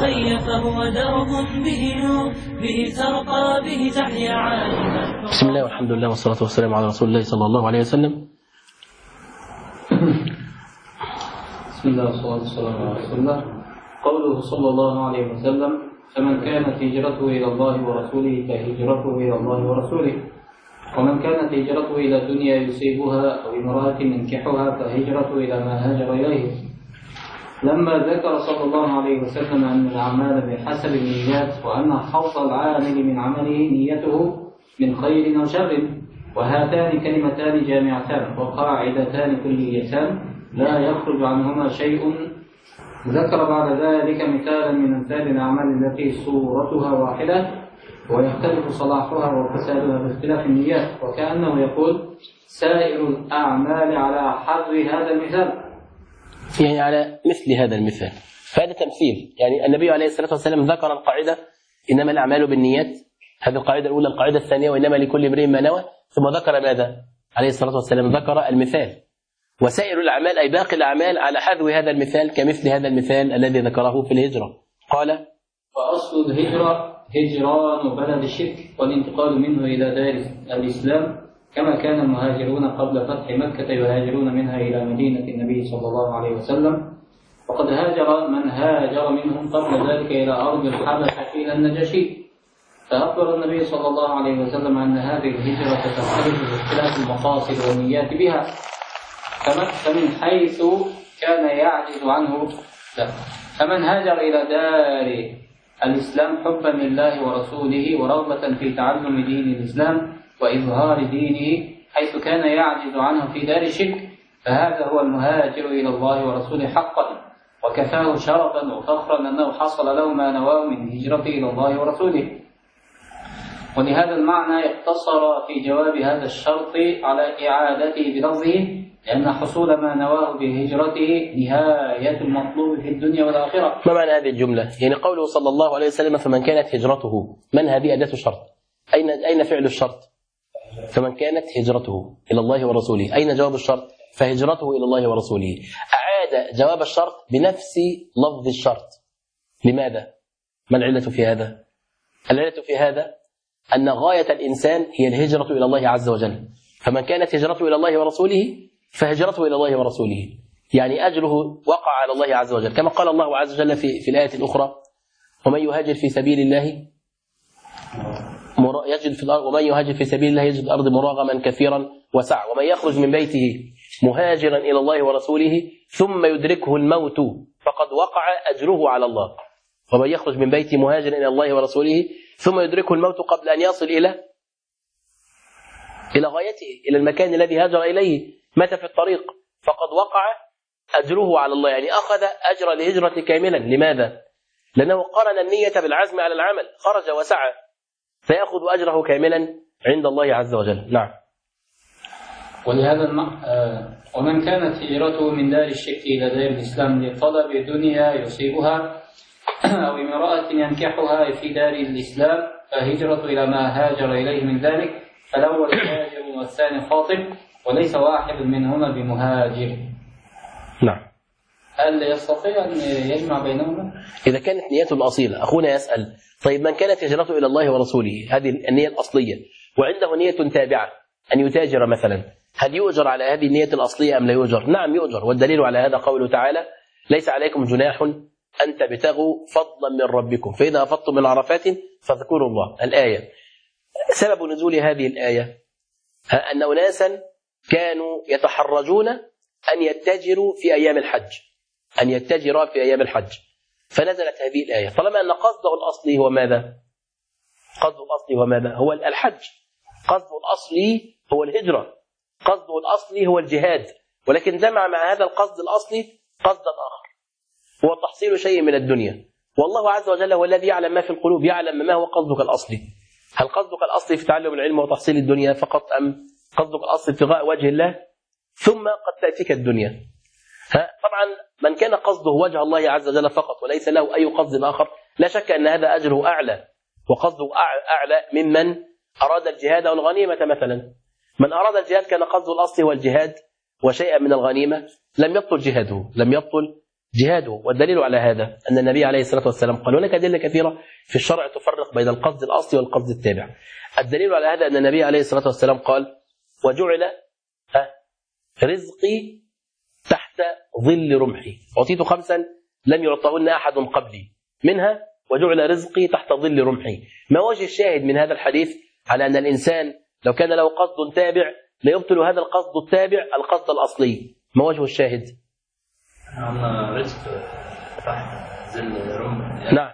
أخي فهو درب به نور، به ترقى به تحيا عالما. بسم الله والحمد لله والصلاة والسلام على رسول الله صلى الله عليه وسلم. بسم الله والصلاة والسلام على رسول الله. قوله صلى الله عليه وسلم: فمن كانت هجرته إلى الله ورسوله فهجرته إلى الله ورسوله، ومن كانت هجرته إلى الدنيا يصيبها أو امرأة ينكحها فهجرته إلى ما هاجر إليه. لما ذكر صلى الله عليه وسلم أن الأعمال بحسب النيات، وأن حظ العامل من عمله نيته من خير أو شر، وهاتان كلمتان جامعتان وقاعدتان كليتان لا يخرج عنهما شيء. ذكر بعد ذلك مثالا من أمثال الأعمال التي صورتها واحدة ويختلف صلاحها وفسادها باختلاف النيات، وكأنه يقول: سائر الأعمال على حظ هذا المثال، يعني على مثل هذا المثال. فهذا تمثيل، يعني النبي عليه الصلاة والسلام ذكر القاعدة إنما الأعمال بالنيات، هذه القاعدة الأولى. القاعدة الثانية: وإنما لكل امرئ ما نوى. ثم ذكر ماذا؟ عليه الصلاة والسلام ذكر المثال، وسائر الأعمال أي باقي الأعمال على حذو هذا المثال، كمثل هذا المثال الذي ذكره في الهجرة. قال: فأصل الهجرة هجران بلد الشرك والانتقال منه إلى دار الإسلام، كما كان المهاجرون قبل فتح مكة يهاجرون منها إلى مدينة النبي صلى الله عليه وسلم، وقد هاجر من هاجر منهم قبل ذلك إلى أرض الحبشة إلى النجاشي. فأخبر النبي صلى الله عليه وسلم أن هذه الهجرة تختلف باختلاف المقاصد والنيات بها، فمن حيث كان يعجز عنه فمن هاجر إلى دار الإسلام حبا لله ورسوله ورغبة في تعلم دين الإسلام وإظهار دينه، حيث كان يعجز عنه في دار الشرك، فهذا هو المهاجر إلى الله ورسوله حقا، وكفاه شرفا وفخرا أنه حصل له ما نواه من هجرته إلى الله ورسوله. ولهذا المعنى اقتصر في جواب هذا الشرط على إعادته بلفظه، لأن حصول ما نواه بهجرته نهاية المطلوب في الدنيا والآخرة. ما معنى هذه الجملة؟ يعني قوله صلى الله عليه وسلم: فمن كانت هجرته، من هذه أداة الشرط؟ أين فعل الشرط؟ فمن كانت هجرته إلى الله ورسوله. أين جواب الشرط؟ فهجرته إلى الله ورسوله. أعاد جواب الشرط بنفس لفظ الشرط. لماذا؟ ما العلة في هذا؟ العلة في هذا أن غاية الإنسان هي الهجرة إلى الله عز وجل، فمن كانت هجرته إلى الله ورسوله فهجرته إلى الله ورسوله، يعني أجره وقع على الله عز وجل، كما قال الله عز وجل في الآية الأخرى: ومن يهاجر في سبيل الله يجد في الأرض، ومن يهاجر في سبيل الله يجد الأرض مراغما كثيرا وسعة، ومن يخرج من بيته مهاجرا إلى الله ورسوله ثم يدركه الموت فقد وقع أجره على الله. ومن يخرج من بيته مهاجرا إلى الله ورسوله ثم يدركه الموت قبل أن يصل إلى غايته، إلى المكان الذي هاجر إليه، مات في الطريق فقد وقع أجره على الله، يعني أخذ أجر الهجرة كاملا. لماذا؟ لأنه قرن النية بالعزم على العمل، خرج وسعى، فيأخذ أجره كاملا عند الله عز وجل. نعم. ولهذا ومن كانت هجرته من دار الشرك إلى دار الإسلام لطلب دنيا يصيبها أو امرأة ينكحها في دار الإسلام فهجرة إلى ما هاجر إليه من ذلك، فالأول هاجر والثاني خاطب، وليس واحد منهما بمهاجر. نعم. هل يستطيع أن يجمع بينهما؟ إذا كانت نيته الأصيلة، أخونا يسأل: طيب من كانت هجرته إلى الله ورسوله، هذه النية الأصلية، وعنده نية تابعة أن يتاجر مثلا، هل يؤجر على هذه النية الأصلية أم لا يؤجر؟ نعم يؤجر، والدليل على هذا قوله تعالى: ليس عليكم جناح أن تبتغوا فضلا من ربكم فإذا أفضتم من عرفات فاذكروا الله. الآية سبب نزول هذه الآية أن أناسا كانوا يتحرجون أن يتجروا في أيام الحج، فنزلت هذه الآية، طالما أن قصده الأصلي هو ماذا؟ هو الحج، قصده الأصلي هو الهجرة، قصده الأصلي هو الجهاد، ولكن جمع مع هذا القصد الأصلي قصدا آخر، هو تحصيل شيء من الدنيا. والله عز وجل هو الذي يعلم ما في القلوب، يعلم ما هو قصدك الأصلي. هل قصدك الأصلي في تعلم العلم وتحصيل الدنيا فقط، أم قصدك الأصلي ابتغاء وجه الله ثم قد تأتيك الدنيا؟ طبعا من كان قصده وجه الله عز وجل فقط وليس له أي قصد آخر، لا شك أن هذا أجره أعلى وقصده أعلى ممن أراد الجهاد أو الغنيمة مثلا. من أراد الجهاد كان قصده الأصلي هو الجهاد وشيئا من الغنيمة، لم يبطل جهاده. والدليل على هذا أن النبي عليه الصلاة والسلام قال، هناك أدلة كثيرة في الشرع تفرق بين القصد الأصلي والقصد التابع. الدليل على هذا أن النبي عليه الصلاة والسلام قال: وجعل رزقي تحت ظل رمحي، أعطيت 5 لم يعطهن أحد قبلي، منها وجعل رزقي تحت ظل رمحي. ما وجه الشاهد من هذا الحديث على أن الإنسان لو كان له قصد تابع لا يبطل هذا القصد التابع القصد الأصلي؟ ما وجه الشاهد؟ رزق تحت ظل رمح. نعم،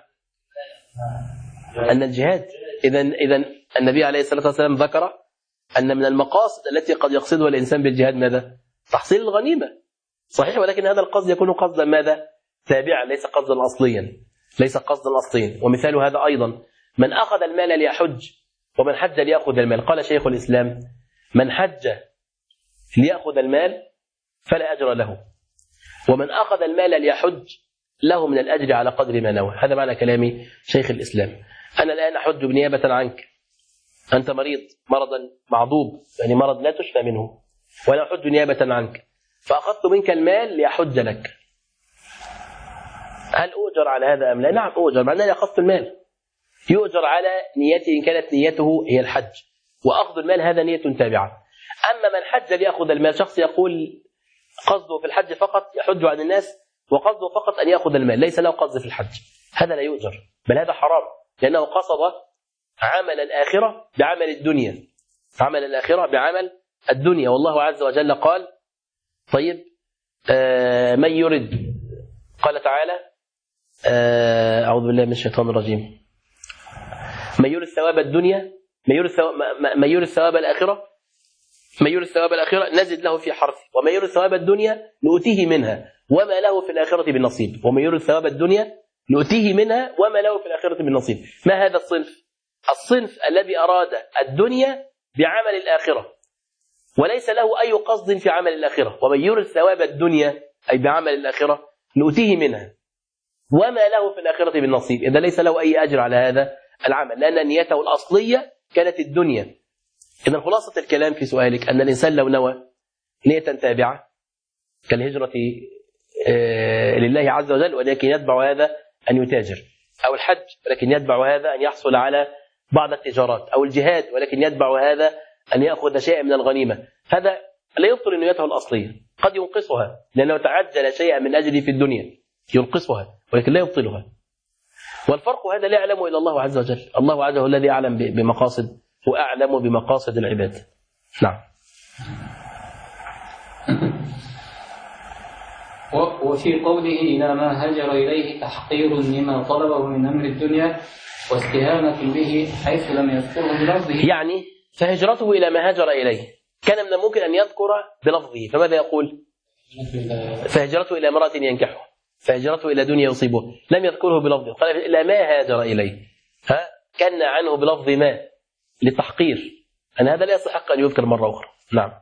أن الجهاد. إذن النبي عليه الصلاة والسلام ذكر أن من المقاصد التي قد يقصدها الإنسان بالجهاد ماذا؟ تحصيل الغنيمة، صحيح، ولكن هذا القصد يكون قصدا ماذا؟ تابعا، ليس قصدا أصليا، ليس قصدا أصليا. ومثال هذا أيضا من أخذ المال ليحج ومن حج ليأخذ المال. قال شيخ الإسلام: من حج ليأخذ المال فلا أجر له، ومن أخذ المال ليحج له من الأجر على قدر ما نوى. هذا معنى كلام شيخ الإسلام. أنا الآن أحج بنيابة عنك، أنت مريض مرضا معضوب، يعني مرض لا تشفى منه، وأنا أحج نيابة عنك، فأخذت منك المال لأحج لك، هل أؤجر على هذا أم لا؟ نعم أؤجر، مع أنني أخذت المال. يؤجر على نيته إن كانت نيته هي الحج، وأخذ المال هذا نية تابعة. أما من حج ليأخذ المال، شخص يقول قصده في الحج فقط يحج عن الناس وقصده فقط أن يأخذ المال، ليس له قصد في الحج، هذا لا يؤجر، بل هذا حرام، لأنه قصد عمل الآخرة بعمل الدنيا، عمل الآخرة بعمل الدنيا. والله عز وجل قال: طيب من يرد، قال تعالى: أعوذ بالله من الشيطان الرجيم، من يرد ثواب الدنيا، من يرد ثواب الآخرة، من يرد ثواب الآخرة نزد له في حرثه، ومن يرد ثواب الدنيا نؤتيه منها وما له في الآخرة بالنصيب. ومن يرد ثواب الدنيا نؤتيه منها وما له في الآخرة بالنصيب. ما هذا الصنف؟ الصنف الذي أراد الدنيا بعمل الآخرة وليس له أي قصد في عمل الآخرة. ومن يرد ثواب الدنيا أي بعمل الآخرة نؤتيه منها وما له في الآخرة بالنصيب. إذا ليس له أي أجر على هذا العمل، لأن نيته الأصلية كانت الدنيا. إذا خلاصة الكلام في سؤالك أن الإنسان لو نوى نية تابعة كالهجرة لله عز وجل، ولكن يتبع هذا أن يتاجر، أو الحج ولكن يتبع هذا أن يحصل على بعض التجارات، أو الجهاد ولكن يتبع هذا أن يأخذ شيئا من الغنيمة، هذا لا يبطل نيته الأصلية، قد ينقصها لأنه تعجل شيئا من أجله في الدنيا، ينقصها ولكن لا يبطلها. والفرق هذا لا يعلمه إلا الله عز وجل، الله عز وجل الذي أعلم بمقاصد وأعلم بمقاصد العباد. نعم. وفي قوله إلى ما هاجر إليه تحقير لما طلبه من أمر الدنيا واستهانة به حيث لم يذكره بلفظه، يعني فهجرته إلى ما هاجر إليه كان من الممكن أن يذكر بلفظه، فماذا يقول؟ فهجرته إلى امرأة ينكحه، فهجرته إلى دنيا يصيبه، لم يذكره بلفظه، قال إلى ما هاجر إليه، كان عنه بلفظ ما للتحقير، أن هذا لا يستحق أن يذكر مرة أخرى. نعم.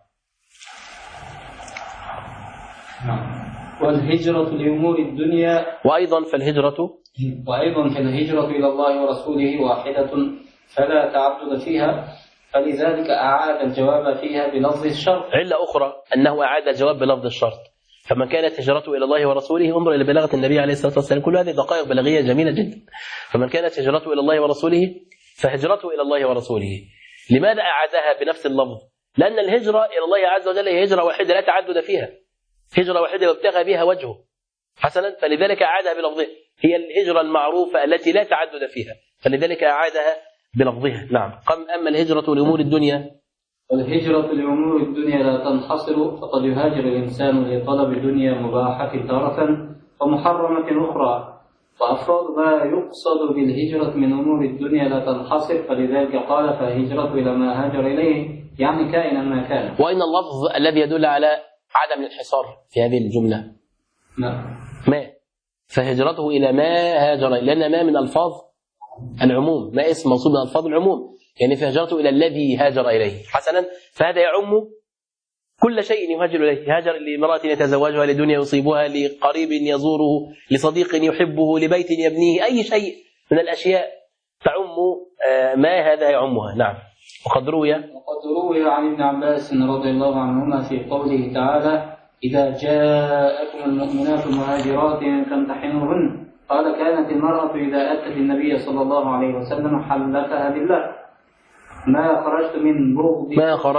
والهجرة لأمور الدنيا، وأيضا فالهجرة إلى الله ورسوله واحدة فلا تعدد فيها، فلذلك أعاد الجواب فيها بلفظ الشرط. علة أخرى أنه أعاد الجواب بلفظ الشرط، فمن كانت هجرته إلى الله ورسوله، انظر إلى بلاغة النبي عليه الصلاة والسلام، كل هذه دقائق بلاغية جميلة جدا. فمن كانت هجرته إلى الله ورسوله فهجرته إلى الله ورسوله. لماذا أعادها بنفس اللفظ؟ لأن الهجرة إلى الله عز وجل هي هجرة واحدة لا تعدد فيها، هجرة واحدة يبتغى بها وجهه، حسنا، فلذلك أعادها بلفظه، هي الهجرة المعروفة التي لا تعدد فيها، فلذلك أعادها بلفظها. نعم. أما الهجرة لأمور الدنيا، والهجرة لأمور الدنيا لا تنحصر، فقد يهاجر الإنسان لطلب دنيا مباحة تارة ومحرمة أخرى، وأفراد ما يقصد بالهجرة من أمور الدنيا لا تنحصر، فلذلك قال فهجرة إلى ما هاجر إليه، يعني كائنا ما كان. وإن اللفظ الذي يدل على عدم الانحصار في هذه الجملة ما، فهجرته إلى ما هاجر، لأن ما من ألفاظ العموم، ما اسم موصول من ألفاظ العموم، يعني فهجرته إلى الذي هاجر إليه، حسنا، فهذا يعم كل شيء يهاجر إليه. هاجر لامرأة يتزوجها، لدنيا يصيبها، لقريب يزوره، لصديق يحبه، لبيت يبنيه، أي شيء من الأشياء تعم ما هذا يعمها. نعم. وقد روي عن ابن عباس رضي الله عنهما في قوله تعالى إذا جاءكم المؤمنات مهاجرات فامتحنوهن. قال كانت المرأة إذا أتت النبي صلى الله عليه وسلم حلفها بالله ما خرجت من بغض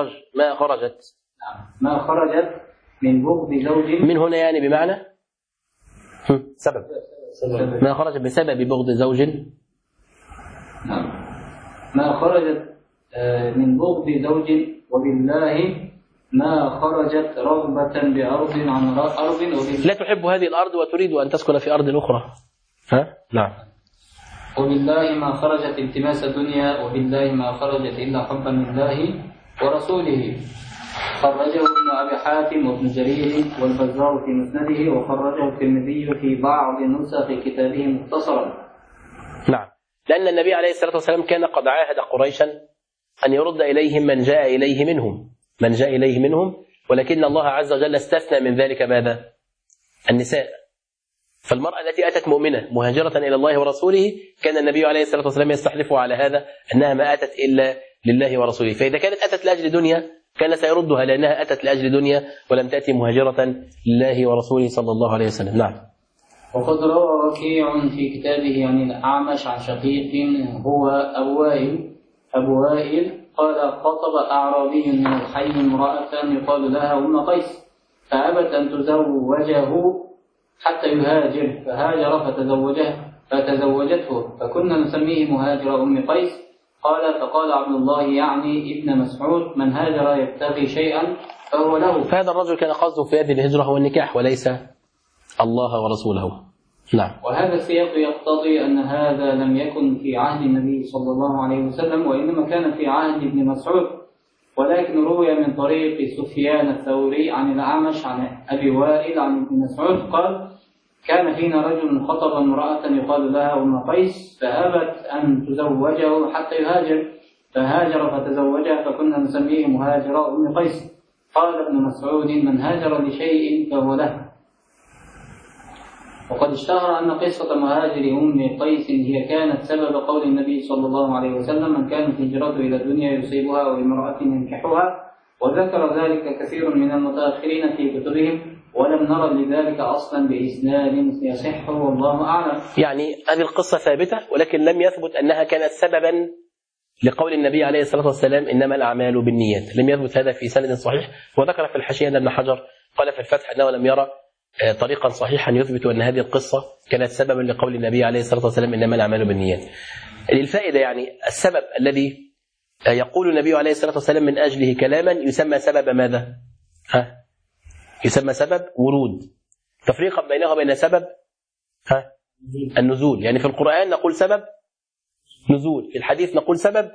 ما خرجت من بغض زوج. من هنا يعني بمعنى سبب. ما خرجت بسبب بغض زوج. نعم. ما خرجت من بغض زوج وبالله ما خرجت رغبة بأرض عن أرض. لا تحب هذه الأرض وتريد أن تسكن في أرض أخرى. نعم. وبالله ما خرجت التماس الدنيا وبالله ما خرجت إلا حبا لله ورسوله. خرجه ابن أبي حاتم وابن جرير والبزار في مسنده وخرجه الترمذي في بعض نسخ كتابه مختصرا. نعم، لأن النبي عليه الصلاة والسلام كان قد عاهد قريشا أن يرد إليهم من جاء إليه منهم ولكن الله عز وجل استثنى من ذلك ماذا؟ النساء. فالمرأة التي أتت مؤمنة مهاجرة إلى الله ورسوله كان النبي عليه الصلاة والسلام يستحلف على هذا أنها ما أتت إلا لله ورسوله. فإذا كانت أتت لأجل دنيا كان سيردها لأنها أتت لأجل دنيا ولم تأتي مهاجرة لله ورسوله صلى الله عليه وسلم. نعم. وقد روى وكيع في كتابه عن الأعمش عن شقيق هو أبو وائل قال خطب أعرابي من الحي امرأة يقال لها أم قيس فأبت أن تزوجه حتى يهاجر فهاجر فتزوجته فكنا نسميه مهاجر أم قيس. فقال عبد الله يعني ابن مسعود من هاجر يبتغي شيئا فهو له. فهذا الرجل كان قصده في هذه الهجرة هو النكاح وليس الله ورسوله. نعم. وهذا السياق يقتضي أن هذا لم يكن في عهد النبي صلى الله عليه وسلم وإنما كان في عهد ابن مسعود ولكن روي من طريق سفيان الثوري عن الأعمش عن أبي وائل عن ابن مسعود قال كان فينا رجل خطب امرأة يقال لها أم قيس فأبت أن تزوجه حتى يهاجر فهاجر فتزوجها فكنا نسميه مهاجر أم قيس. قال ابن مسعود من هاجر لشيء فهو له. وقد اشتهر أن قصة مهاجر أم قيس هي كانت سبب قول النبي صلى الله عليه وسلم من كانت هجرته إلى الدنيا يصيبها وامرأة ينكحها وذكر ذلك كثير من المتأخرين في كتبهم ولم نرى لذلك أصلا بإسناد يصح والله أعلم. يعني هذه القصة ثابتة ولكن لم يثبت أنها كانت سببا لقول النبي عليه الصلاة والسلام إنما الأعمال بالنيات. لم يثبت هذا في سند صحيح. وذكر في الحاشية أن ابن حجر قال في الفتح أنه لم يرى طريقا صحيحا يثبت أن هذه القصة كانت سببا لقول النبي عليه الصلاة والسلام إنما الأعمال بالنيات. للفائدة يعني السبب الذي يقول النبي عليه الصلاة والسلام من أجله كلاما يسمى سبب ماذا؟ يسمى سبب ورود. تفريقا بينه وبين سبب النزول. يعني في القرآن نقول سبب نزول، في الحديث نقول سبب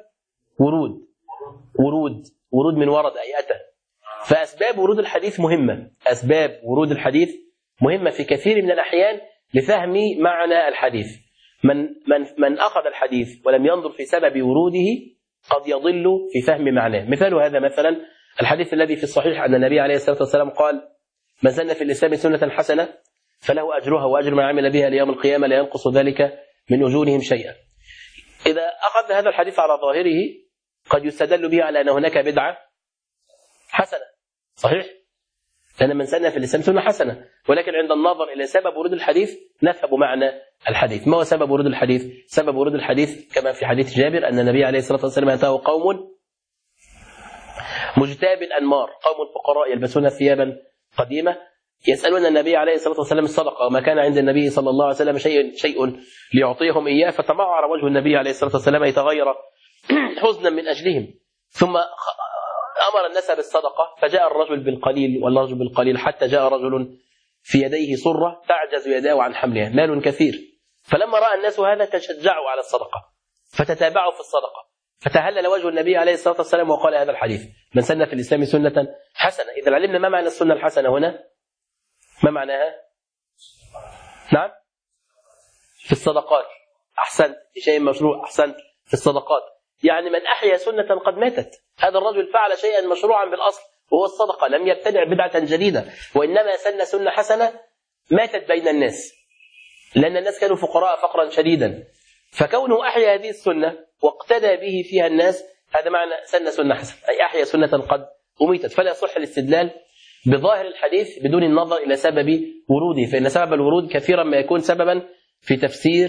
ورود من ورد أي أتى. فأسباب ورود الحديث مهمة. أسباب ورود الحديث مهمة في كثير من الأحيان لفهم معنى الحديث. من أخذ الحديث ولم ينظر في سبب وروده قد يضل في فهم معناه. مثال هذا مثلا الحديث الذي في الصحيح أن النبي عليه الصلاة والسلام قال من سن في الإسلام سنة حسنة فله أجرها وأجر من عمل بها ليوم القيامة لا ينقص ذلك من أجورهم شيئا. إذا أخذ هذا الحديث على ظاهره قد يستدل به على أن هناك بدعة حسنة صحيح؟ لأن من سن في الإسلام سنة حسنة. ولكن عند النظر إلى سبب ورود الحديث نفهم معنى الحديث. ما هو سبب ورود الحديث؟ سبب ورود الحديث كما في حديث جابر أن النبي عليه الصلاة والسلام أتاه قوم مجتاب الأنمار، قوم فقراء يلبسون ثيابا قديمة يسألون النبي عليه الصلاة والسلام الصدقة وما كان عند النبي صلى الله عليه وسلم شيء ليعطيهم إياه فتمعر وجه النبي عليه الصلاة والسلام يتغير حزنا من أجلهم ثم أمر الناس بالصدقة فجاء الرجل بالقليل والرجل بالقليل حتى جاء رجل في يديه صرة تعجز يداه عن حملها مال كثير. فلما رأى الناس هذا تشجعوا على الصدقة فتتابعوا في الصدقة فتهلل وجه النبي عليه الصلاة والسلام وقال هذا الحديث من سن في الإسلام سنة حسنة. إذا علمنا ما معنى السنة الحسنة هنا ما معناها؟ نعم في الصدقات. أحسنت شيء مشروع. أحسنت في الصدقات يعني من أحيا سنة قد ماتت. هذا الرجل فعل شيئا مشروعا بالأصل وهو الصدقة لم يبتدع بدعة جديدة وإنما سن سنة حسنة ماتت بين الناس لأن الناس كانوا فقراء فقرا شديدا فكونه أحيا هذه السنة واقتدى به فيها الناس هذا معنى سن سنة حسنة أي أحيا سنة قد أميتت. فلا يصح الاستدلال بظاهر الحديث بدون النظر إلى سبب وروده، فإن سبب الورود كثيرا ما يكون سببا في تفسير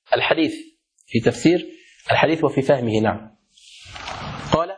الحديث وفي فهمه. نعم. قال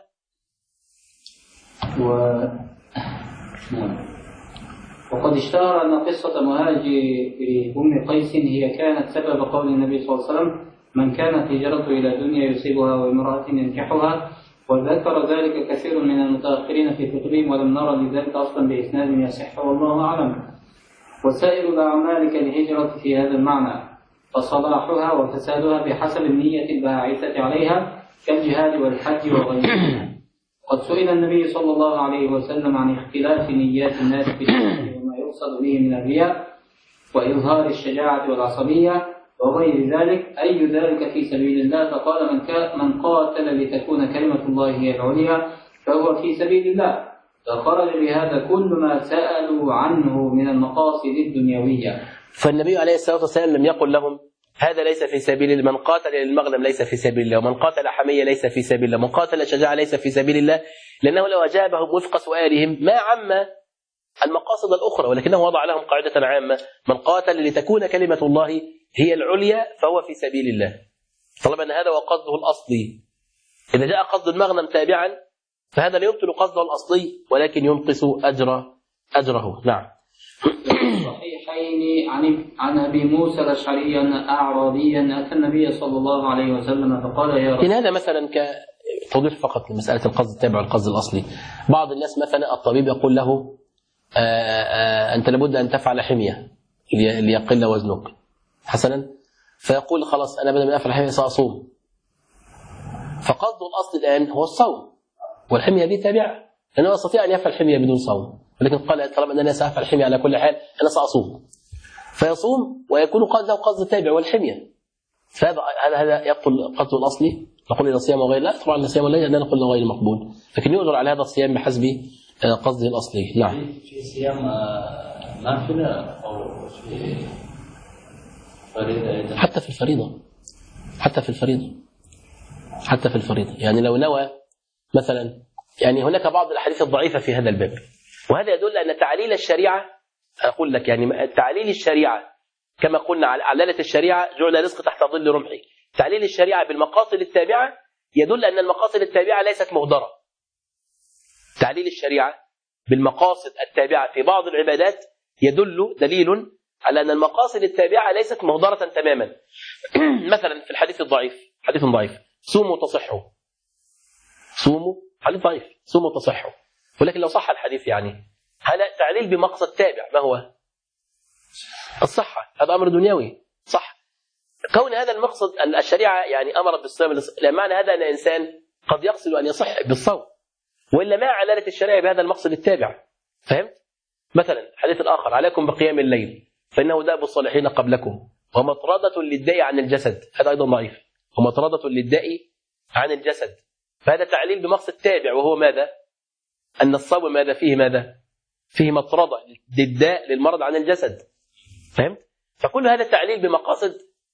وقد اشتهر أن قصة مهاجر أم قيس هي كانت سبب قول النبي صلى الله عليه وسلم: من كانت هجرته إلى دنيا يصيبها وامرأة ينكحها. وذكر ذلك كثير من المتأخرين في كتبهم، ولم نرى لذلك أصلا بإسناد يصح والله أعلم. وسائر الأعمال كالهجرة في هذا المعنى، فصلاحها وفسادها بحسب النية الباعثة عليها كالجهاد والحج وغيرها. قد سئل النبي صلى الله عليه وسلم عن اختلاف نيات الناس في الشرع وما يقصد به من الرياء وإظهار الشجاعة والعصبية وغير ذلك، أي ذلك في سبيل الله؟ فقال: من قاتل لتكون كلمة الله هي العليا فهو في سبيل الله. فخرج بهذا كل ما سألوا عنه من المقاصد الدنيوية. فالنبي عليه الصلاة والسلام لم يقل لهم هذا ليس في سبيل الله، من قاتل للمغنم ليس في سبيل الله، ومن قاتل حمية ليس في سبيل الله، من قاتل شجاعة ليس في سبيل الله، لأنه لو أجابهم وفق سؤالهم ما عم المقاصد الأخرى، ولكنه وضع لهم قاعدة عامة: من قاتل لتكون كلمة الله هي العليا فهو في سبيل الله، طالما أن هذا هو قصده الأصلي. إذا جاء قصد المغنم تابعا فهذا لا يبطل قصده الأصلي ولكن ينقص أجره. نعم. الصحيحين عن أبي موسى الأشعري أن أعرابيا أتى النبي صلى الله عليه وسلم فقال: يا رسول الله. هذا مثلا كتوضيح فقط لمسألة القصد التابع والقصد الأصلي. بعض الناس مثلا الطبيب يقول له أنت لابد أن تفعل حمية ليقل وزنك حسنا، فيقول خلاص أنا بدل من أفعل حمية سأصوم، فقصده الأصل الآن هو الصوم، والحمية دي تابعة لأنه يستطيع أن يفعل حمية بدون صوم، ولكن قال طالما أنني سأفعل حمية على كل حال أنا سأصوم، فيصوم ويكون قصده قصد تابع والحمية، فهذا يبطل قصده الأصلي. نقول إذا صيام وغير، لا طبعا الصيام ولا أننا نقول غير مقبول، لكن يؤجر على هذا الصيام بحسب قصده الأصلي. نعم. في صيام نافلة أو في فريضة؟ حتى في الفريضة يعني لو نوى مثلا، يعني هناك بعض الأحاديث الضعيفة في هذا الباب، وهذا يدل أن تعليل الشريعة، أقول لك يعني تعليل الشريعة كما قلنا علالة الشريعة جعل رزق تحت ظل رمحه، تعليل الشريعة بالمقاصد التابعة يدل أن المقاصد التابعة ليست مهدرة. تعليل الشريعة بالمقاصد التابعة في بعض العبادات دليل على أن المقاصد التابعة ليست مهدرة تماما. مثلا في الحديث الضعيف، حديث ضعيف: صوموا تصحوا. حديث ضعيف: صوموا تصحوا. ولكن لو صح الحديث يعني هذا تعليل بمقصد تابع، ما هو؟ الصحة، هذا أمر دنيوي صح. كون هذا المقصد الشريعة يعني أمرت بالصيام، معنى هذا أن إنسان قد يقصد أن يصح بالصوم، وإلا ما علالة الشريعة بهذا المقصد التابع. فهمت؟ مثلا الحديث الآخر: عليكم بقيام الليل فإنه داب الصالحين قبلكم ومطردة للداء عن الجسد. هذا أيضا ضعيف: ومطردة للداء عن الجسد. فهذا تعليل بمقصد تابع، وهو ماذا؟ أن الصوم ماذا فيه؟ فيه مطردة للداء للمرض عن الجسد. فهمت؟ فكل هذا تعليل بمقاصد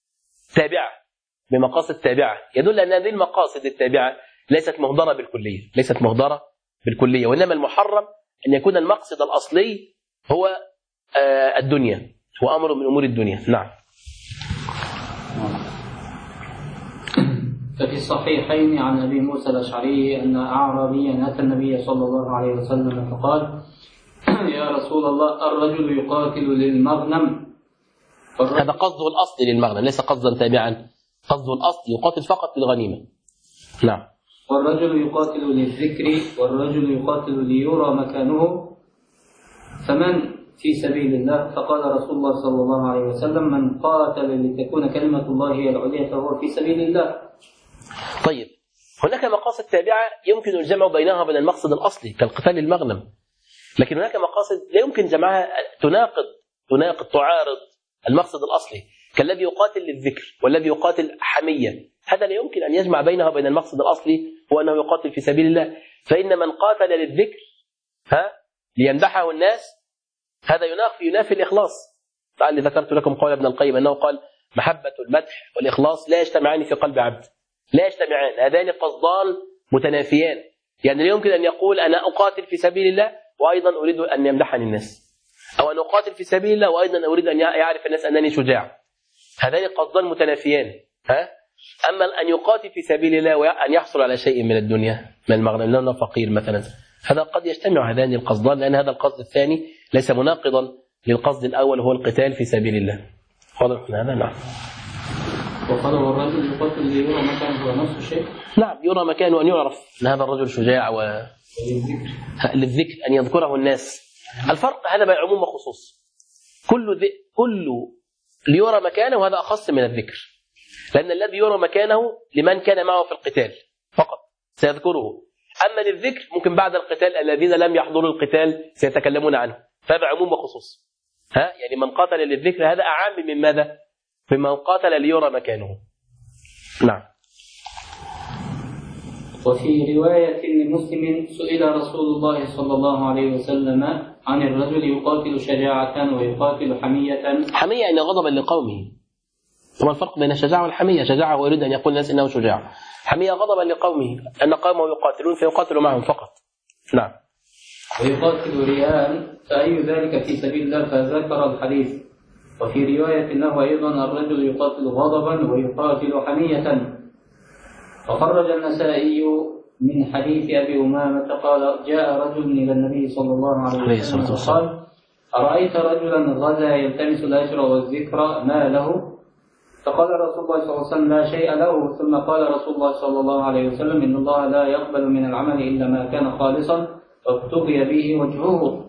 تابعة يدل أن هذه المقاصد التابعة ليست مهدرة بالكلية، وإنما المحرم أن يكون المقصد الأصلي هو الدنيا، هو أمر من أمور الدنيا. نعم. ففي الصحيحين عن أبي موسى الأشعري أن أعرابيا أتى النبي صلى الله عليه وسلم فقال: يا رسول الله، الرجل يقاتل للمغنم. هذا قصده الأصل للمغنم، ليس قصدا تابعا، قصده الأصل يقاتل فقط للغنيمة. نعم. والرجل يقاتل للذكر، والرجل يقاتل ليرى مكانه، فمن في سبيل الله؟ فقال رسول الله صلى الله عليه وسلم: من قاتل لتكون كلمة الله هي العليا فهو في سبيل الله. طيب، هناك مقاصد تابعة يمكن الجمع بينها وبين المقصد الأصلي كالقتال للمغنم، لكن هناك مقاصد لا يمكن جمعها، تعارض المقصد الأصلي، كالذي يقاتل للذكر والذي يقاتل حمية. هذا لا يمكن أن يجمع بينها وبين المقصد الأصلي، هو أنه يقاتل في سبيل الله. فإن من قاتل للذكر ليمدحه الناس، هذا ينافي الإخلاص. لعلي ذكرت لكم قول ابن القيم أنه قال: محبة المدح والإخلاص لا يجتمعان في قلب عبد، لا يجتمعان، هذان قصدان متنافيان. يعني لا يمكن أن يقول أنا أقاتل في سبيل الله وأيضا أريد أن يمدحني الناس، أو أن أقاتل في سبيل الله وأيضا أريد أن يعرف الناس أنني شجاع. هذان قصدان متنافيان. أما أن يقاتل في سبيل الله وأن يحصل على شيء من الدنيا، من المغنم، لأنه فقير مثلا، هذا قد يجتمع هذان القصدان، لأن هذا القصد الثاني ليس مناقضا للقصد الأول هو القتال في سبيل الله. واضح هذا؟ نعم. وقال والرجل يقاتل ليرى مكانه هو نفس الشيء. نعم، يرى مكانه أن يعرف أن هذا الرجل شجاع، للذكر أن يذكره الناس. الفرق هذا بين عموم وخصوص. كل ليرى مكانه هذا أخص من الذكر، لأن الذي يرى مكانه لمن كان معه في القتال فقط سيذكره، أما للذكر ممكن بعد القتال الذين لم يحضروا القتال سيتكلمون عنه، فهذا عموم وخصوص. يعني من قاتل للذكر هذا أعم من ماذا؟ ممن قاتل ليرى مكانه. نعم. وفي رواية لمسلم سئل رسول الله صلى الله عليه وسلم عن الرجل يقاتل شجاعة ويقاتل حمية. حمية يعني غضبا لقومه. ثم الفرق بين الشجاعة والحمية، شجاعة هو يريد أن يقول الناس إنه شجاع، حمية غضبا لقومه أن قومه يقاتلون فيقاتل معهم فقط. نعم. ويقاتل رياء، فأي ذلك في سبيل الله، فذكر الحديث. وفي رواية له أيضا الرجل يقاتل غضبا ويقاتل حمية. فخرج النسائي من حديث أبي أمامة قال جاء رجل إلى النبي صلى الله عليه وسلم وقال أرأيت رجلا غزا يلتمس الأجر والذكر ما له؟ فقال رسول الله صلى الله عليه وسلم لا شيء له. ثم قال رسول الله صلى الله عليه وسلم إن الله لا يقبل من العمل إلا ما كان خالصا وابتغي به وجهه.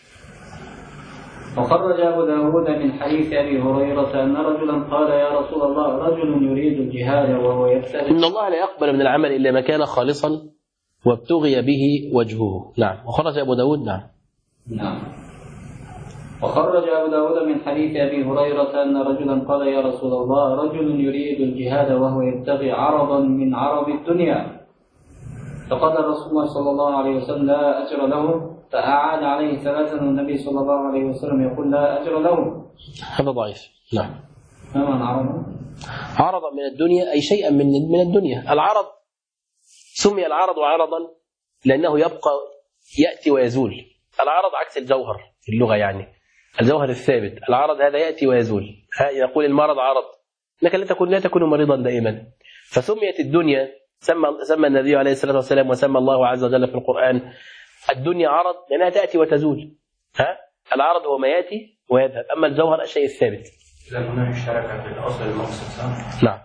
وخرج أبو داود من حديث أبي هريرة أن رجلا قال يا رسول الله رجل يريد الجهاد وهو يبتغي. إن الله لا يقبل من العمل إلا ما كان خالصا وابتغي به وجهه. نعم. وخرج أبو داود. نعم. وخرج أبو داود من حديث أبي هريرة أن رجلا قال يا رسول الله رجل يريد الجهاد وهو يبتغي عرضا من عرض الدنيا. فقال رسول الله صلى الله عليه وسلم لا أجر له. فأعاد عليه ثلاثا والنبي صلى الله عليه وسلم يقول لا أجر له. هذا ضعيف. نعم. ما معنى عرضا؟ عرضا من الدنيا أي شيئا من الدنيا. العرض سمي العرض عرضا لأنه يبقى يأتي ويزول. العرض عكس الجوهر في اللغة، يعني الجوهر الثابت. العرض هذا يأتي ويزول. يقول المرض عرض، إنك لا تكون مريضا دائما. فسميت الدنيا، سمى النبي عليه الصلاة والسلام وسمى الله عز وجل في القرآن الدنيا عرض لأنها تأتي وتزول. العرض هو ما يأتي ويذهب، أما الجوهر الشيء الثابت. إذا هناك شركة في الأصل المقصد صح؟ نعم.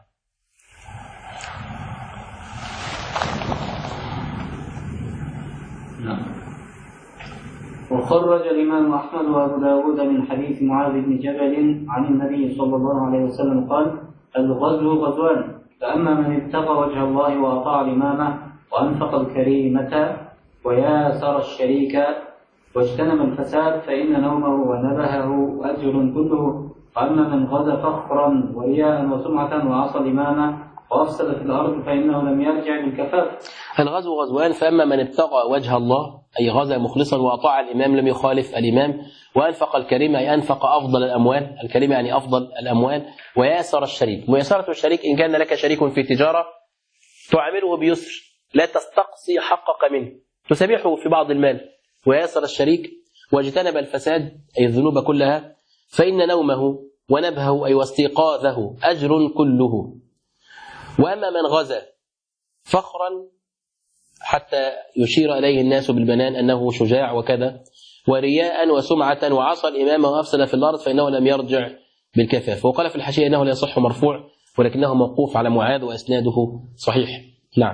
وخرج الإمام أحمد وأبو داود من حديث معاذ بن جبل عن النبي صلى الله عليه وسلم قال الغزو غزوان، فأما من ابتغى وجه الله وأطاع الإمامة وأنفق الكريمة وياسر الشريك واجتنب الفساد فإن نومه ونبهه أجر كله. وأما من غزا فخرا ورياء وسمعة وعصى الإمامة وأفسد في الأرض فإنه لم يرجع بالكفاف. الغزو غزوان، فأما من ابتغى وجه الله أي غزا مخلصا وأطاع الإمام لم يخالف الإمام، وأنفق الكريمة أي أنفق أفضل الأموال، الكريمة يعني أفضل الأموال، وياسر الشريك. مياسرة الشريك إن كان لك شريك في تجارة تعامله بيسر لا تستقصي حقك منه، تسامحه في بعض المال. وياسر الشريك واجتنب الفساد أي الذنوب كلها، فإن نومه ونبهه أي واستيقاظه أجر كله. وأما من غزا فخرا حتى يشير إليه الناس بالبنان أنه شجاع وكذا، ورياء وسمعة وعصى الإمام وأفسد في الأرض فإنه لم يرجع بالكفاف. وقال في الحاشية أنه لا يصح مرفوع ولكنه موقوف على معاذ وأسناده صحيح. نعم.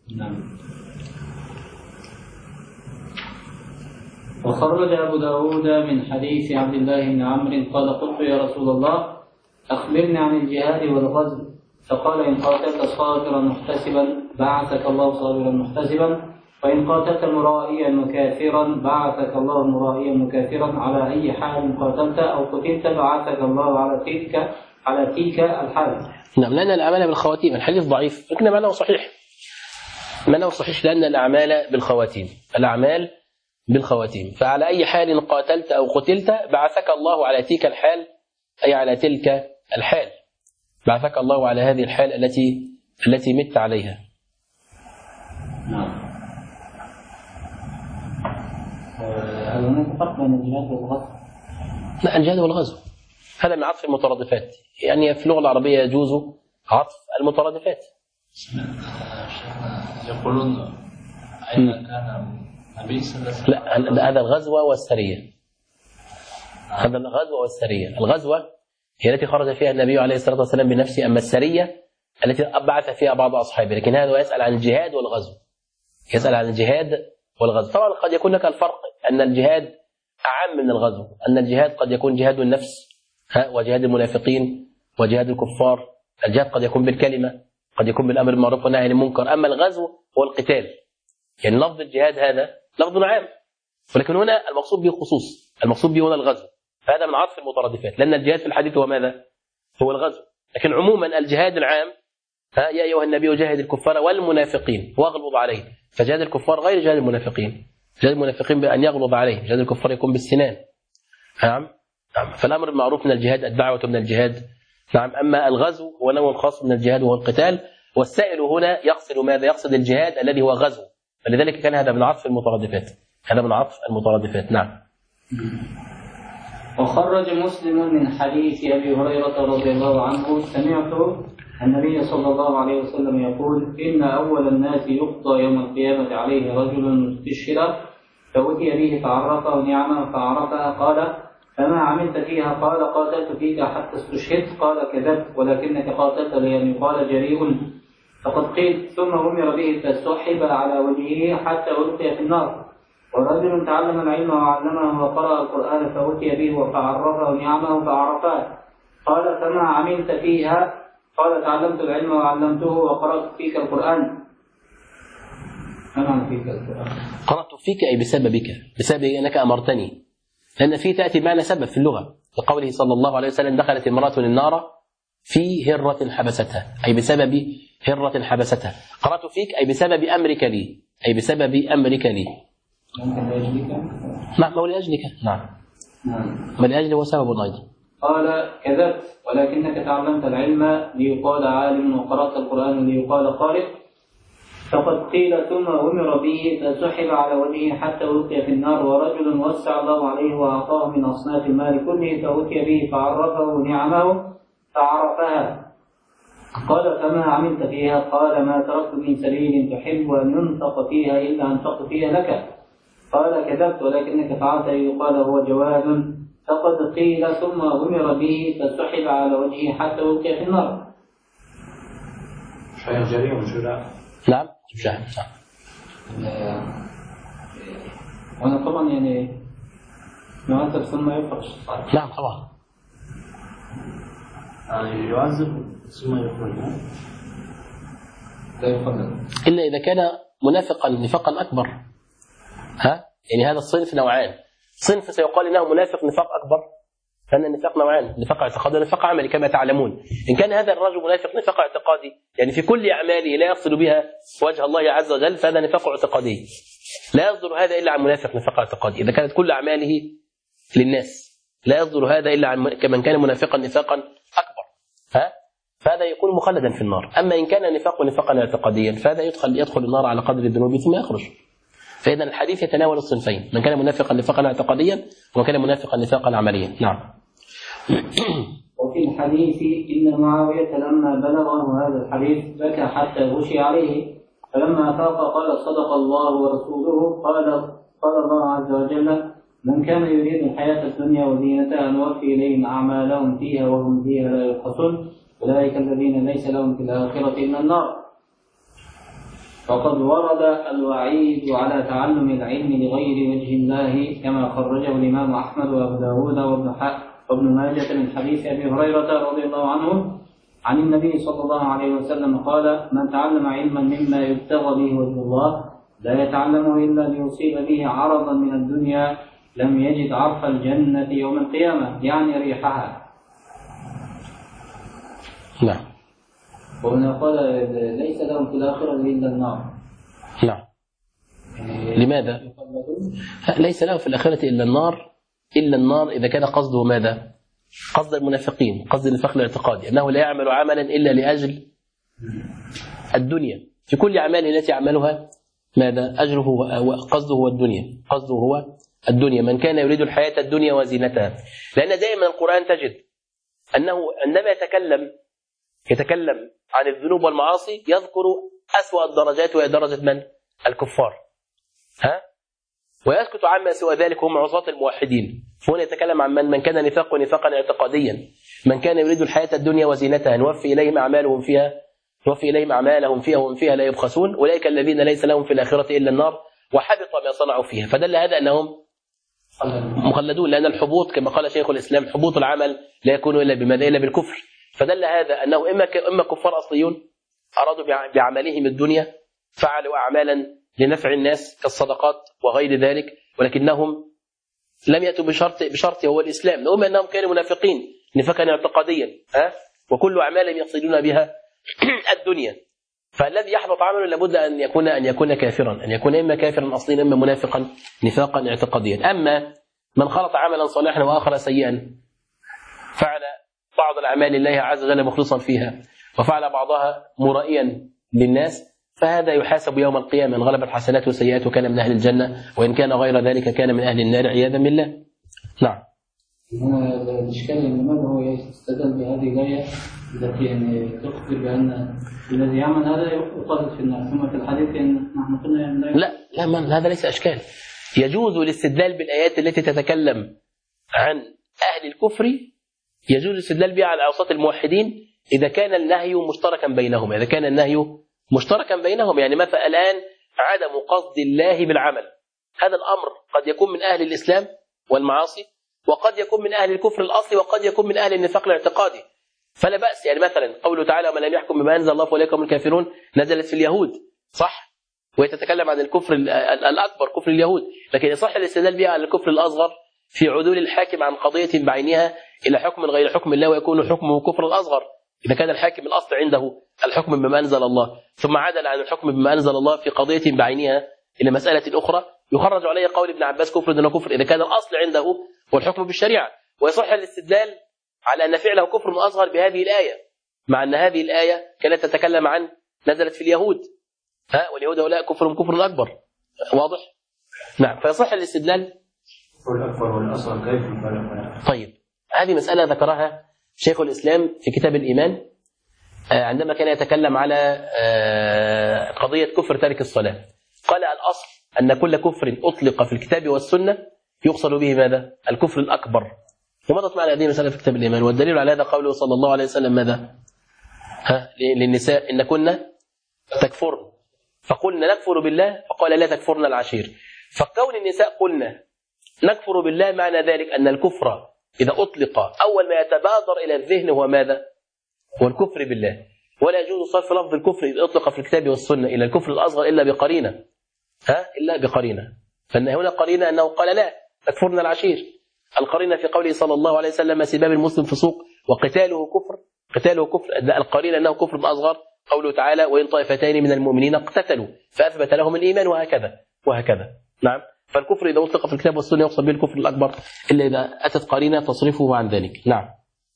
وخرج أبو داود من حديث عبد الله بن عمرو قال قلت يا رسول الله أخبرني عن الجهاد والغزو. فقال إن قاتلت صابرا محتسبا بعثك الله صابرا محتسبا، وإن قاتلت مرائيا مكافرا بعثك الله مرائيا مكافرا. على أي حال قاتلت أو قتلت بعثك الله على تلك الحال. نعم، لأن الأعمال بالخواتيم. الحديث ضعيف لكن معناه صحيح. معناه صحيح لأن الأعمال بالخواتيم، الأعمال بالخواتيم. فعلى أي حال قاتلت أو قتلت بعثك الله على تلك الحال أي على تلك الحال، بعثك الله على هذه الحال التي مت عليها. هل هناك فرق بين الجهاد والغزو؟ لا، الجهاد والغزو هذا من عطف المترادفات، يعني في اللغة العربية يجوز عطف المترادفات. يقولون أين كان النبي صلى الله عليه وسلم؟ لا، هذا الغزوة والسرية. هذا الغزوة والسرية. الغزوة هي التي خرج فيها النبي عليه الصلاة والسلام بنفسه، أما السرية التي بعث فيها بعض أصحابه. لكن هذا يسأل عن الجهاد والغزو، يسأل عن الجهاد والغزو. طبعا قد يكون لك الفرق أن الجهاد أعم من الغزو، أن الجهاد قد يكون جهاد النفس وجهاد المنافقين وجهاد الكفار. الجهاد قد يكون بالكلمة، قد يكون بالأمر بالمعروف والنهي عن المنكر. أما الغزو هو القتال، يعني لفظ الجهاد هذا لفظ عام، ولكن هنا المقصود به خصوص، المقصود به هنا الغزو. فهذا من عطف المترادفات، لأن الجهاد في الحديث هو ماذا؟ هو الغزو. لكن عموما الجهاد العام يا أيها النبي جاهد الكفار والمنافقين واغلظ عليه. فجهاد الكفار غير جهاد المنافقين. جهاد المنافقين بأن يغلظ عليه، جهاد الكفار يكون بالسنان. نعم. فالأمر بالمعروف من الجهاد، الدعوة من الجهاد. نعم. أما الغزو هو نوع خاص من الجهاد وهو القتال. والسائل هنا يقصد ماذا؟ يقصد الجهاد الذي هو غزو، فلذلك كان هذا من عطف المترادفات. هذا من عطف المترادفات. نعم. وخرج مسلم من حديث أبي هريرة رضي الله عنه: سمعت النبي صلى الله عليه وسلم يقول: إن أول الناس يقضى يوم القيامة عليه رجل استشهد فأتي به فعرفه نعمه فعرفها. قال: فما عملت فيها؟ قال: قاتلت فيك حتى استشهدت. قال: كذبت ولكنك قاتلت لأن يقال جريء. فقد قيل: ثم أمر به فسحب على وجهه حتى ألقي في النار. ورجل تعلم العلم وعلمه وقرأ القرآن فأتي به فعرفه نعمه فعرفاه. قال: فما عملت فيها؟ قال: تعلمت العلم وعلمته وقرأت فيك القرآن. فما فيك القرآن؟ قرأت فيك أي بسببك، بسبب أنك أمرتني، لأن في تأتي بمعنى سبب في اللغة. لقوله صلى الله عليه وسلم: دخلت امرأة النار في هرة حبستها، أي بسبب هرة حبستها. قرأت فيك أي بسبب أمرك لي، أي بسبب أمرك لي. ممكن لأجلك؟ نعم، ولأجلك. نعم. ولأجله هو سبب أيضا. قال: كذبت ولكنك تعلمت العلم ليقال عالم وقرأت القرآن ليقال قارئ. فقد قيل: ثم أمر به فسحب على وجهه حتى ألقي في النار. ورجل وسع الله عليه وأعطاه من أصناف المال كله فأتي به فعرفه نعمه فعرفها. قال: فما عملت فيها؟ قال: ما تركت من سبيل تحب أن ينفق فيها إلا أنفقت فيها لك. قال: كذبت ولكنك فعلت يقال هو جواد. فقد قيل: ثم أمر به فسحب على وجهه حتى ألقي في النار. شيء جريء وشجاع. نعم، شجاع. وأنا طبعا يعني يعذب ثم يفرج. نعم طبعا. يعني يعذب ثم يخرج. لا يخرج إلا إذا كان منافقا نفاقا أكبر. يعني هذا الصنف نوعان. صنف سيقال إنه منافق نفاق أكبر، فإن النفاق نوعان: نفاق اعتقادي ونفاق عملي كما تعلمون. إن كان هذا الرجل منافق نفاق اعتقادي، يعني في كل أعماله لا يصل بها وجه الله عز وجل، فهذا نفاق اعتقادي. لا يصدر هذا إلا عن منافق نفاق اعتقادي. إذا كانت كل أعماله للناس لا يصدر هذا إلا عن كمن كان منافقا نفاقا أكبر، فهذا يكون مخلدا في النار. أما إن كان نفاقا اعتقاديا فهذا يدخل النار على قدر الذنوب ثم يخرج. فإذا الحديث يتناول الصنفين: من كان منافقا نفاقا اعتقاديا ومن كان منافقا نفاقا عمليا. نعم. وفي الحديث إن معاوية لما بلغه هذا الحديث بكى حتى غشي عليه، فلما أفاق قال: صدق الله ورسوله. قال الله عز وجل: من كان يريد الحياة الدنيا وزينتها نوفي إليهم أعمالهم فيها وهم فيها لا يبخسون أولئك الذين ليس لهم في الآخرة إلا النار. وقد ورد الوعيد على تعلم العلم لغير وجه الله كما خرجه الإمام أحمد وأبو داود وابن ماجة من حديث أبي هريرة رضي الله عنه عن النبي صلى الله عليه وسلم قال: من تعلم علما مما يبتغى به وجه الله لا يتعلمه إلا ليصيب به عرضا من الدنيا لم يجد عرف الجنة يوم القيامة، يعني ريحها. نعم. وهنا قال: ليس لهم في الآخرة إلا النار. نعم. لماذا؟ ليس له في الآخرة إلا النار إذا كان قصده ماذا؟ قصد المنافقين، قصد النفاق الاعتقادي، أنه لا يعمل عملا إلا لأجل الدنيا. في كل أعماله التي يعملها ماذا؟ أجره وقصده هو الدنيا، قصده هو الدنيا، من كان يريد الحياة الدنيا وزينتها. لأن دائما القرآن تجد أنه عندما يتكلم عن الذنوب والمعاصي يذكر أسوأ الدرجات، وهي درجة من؟ الكفار. ويسكت عما سوى ذلك هم عصاة الموحدين. فهنا يتكلم عن من كان نفاقا اعتقاديا، من كان يريد الحياة الدنيا وزينتها نوفي إليهم أعمالهم فيها وهم فيها لا يبخسون، أولئك الذين ليس لهم في الآخرة إلا النار وحبط ما صنعوا فيها. فدل هذا أنهم مخلدون، لأن الحبوط كما قال شيخ الإسلام حبوط العمل لا يكون إلا بالكفر. فدل هذا أنه إما كفار أصليون أرادوا بعملهم الدنيا، فعلوا أعمالا لنفع الناس كالصدقات وغير ذلك، ولكنهم لم يأتوا بشرط هو الإسلام، لأن أنهم كانوا منافقين نفاقا اعتقاديا، وكل أعمالهم يقصدون بها الدنيا. فالذي يحبط عمله لابد أن يكون كافرا، أن يكون إما كافرا أصليا إما منافقا نفاقا اعتقاديا. أما من خلط عملا صالحا وآخر سيئا، فعل بعض الأعمال الله عز وجل مخلصا فيها وفعل بعضها مرائيا للناس، فهذا يحاسب يوم القيامة، إن غلبت حسناته وسيئاته كان من أهل الجنة، وإن كان غير ذلك كان من أهل النار عياذا بالله. نعم. هنا الإشكال لماذا هو يستدل بهذه الآية التي يعني تخبر بأن الذي يعمل هذا يقذف في النار، ثم في الحديث أن نحن قلنا لا من هذا ليس إشكال. يجوز الاستدلال بالآيات التي تتكلم عن أهل الكفر، يجوز الاستدلال بها على عصاة الموحدين إذا كان النهي مشتركا بينهم. يعني مثلا الآن عدم قصد الله بالعمل، هذا الأمر قد يكون من أهل الإسلام والمعاصي، وقد يكون من أهل الكفر الأصلي، وقد يكون من أهل النفاق الاعتقادي، فلا بأس. يعني مثلا قوله تعالى ومن لم يحكم بما أنزل الله فأولئك هم الكافرون نزلت في اليهود، صح؟ وهي تتكلم عن الكفر الأكبر، كفر اليهود، لكن يصح الاستدلال بها على الكفر الأصغر في عدول الحاكم عن قضية بعينها إلى حكم غير حكم الله، ويكون حكمه كفر الأصغر إذا كان الحاكم الأصل عنده الحكم بما أنزل الله، ثم عدل عن الحكم بما أنزل الله في قضية بعينها إلى مسألة أخرى، يخرج عليه قول ابن عباس كفر دون كفر إذا كان الأصل عنده هو الحكم بالشريعة. ويصح الاستدلال على أن فعله كفر أصغر بهذه الآية، مع أن هذه الآية كانت تتكلم عن نزلت في اليهود، واليهود هؤلاء كفرهم كفر أكبر، واضح؟ نعم. فيصح الاستدلال الأكبر والأصغر كيف الفرق؟ طيب، هذه مسألة ذكرها شيخ الإسلام في كتاب الإيمان عندما كان يتكلم على قضية كفر ترك الصلاة. قال الأصل أن كل كفر أطلق في الكتاب والسنة يقصد به ماذا؟ الكفر الأكبر. ومضت معنا هذه مسألة في كتاب الإيمان، والدليل على هذا قوله صلى الله عليه وسلم ماذا؟ للنساء إن كنا تكفرن فقلنا نكفر بالله، فقال لا تكفرن العشير. فكون النساء قلنا نكفر بالله معنى ذلك أن الكفر إذا أطلق أول ما يتبادر إلى الذهن هو ماذا؟ هو الكفر بالله. ولا يجوز صرف لفظ الكفر إذا أطلق في الكتاب والسنة إلى الكفر الأصغر إلا بقرينة، فإن هنا قرينة أنه قال لا تكفرن العشير. القرينة في قوله صلى الله عليه وسلم سباب المسلم فسوق وقتاله كفر، القرينة أنه كفر أصغر. قوله تعالى وإن طائفتين من المؤمنين اقتتلوا فأثبت لهم الإيمان، وهكذا. نعم. فالكفر إذا أطلق في الكتاب والسنة يقصد به الكفر الأكبر إلا إذا أتت قرينة تصرفه عن ذلك. نعم.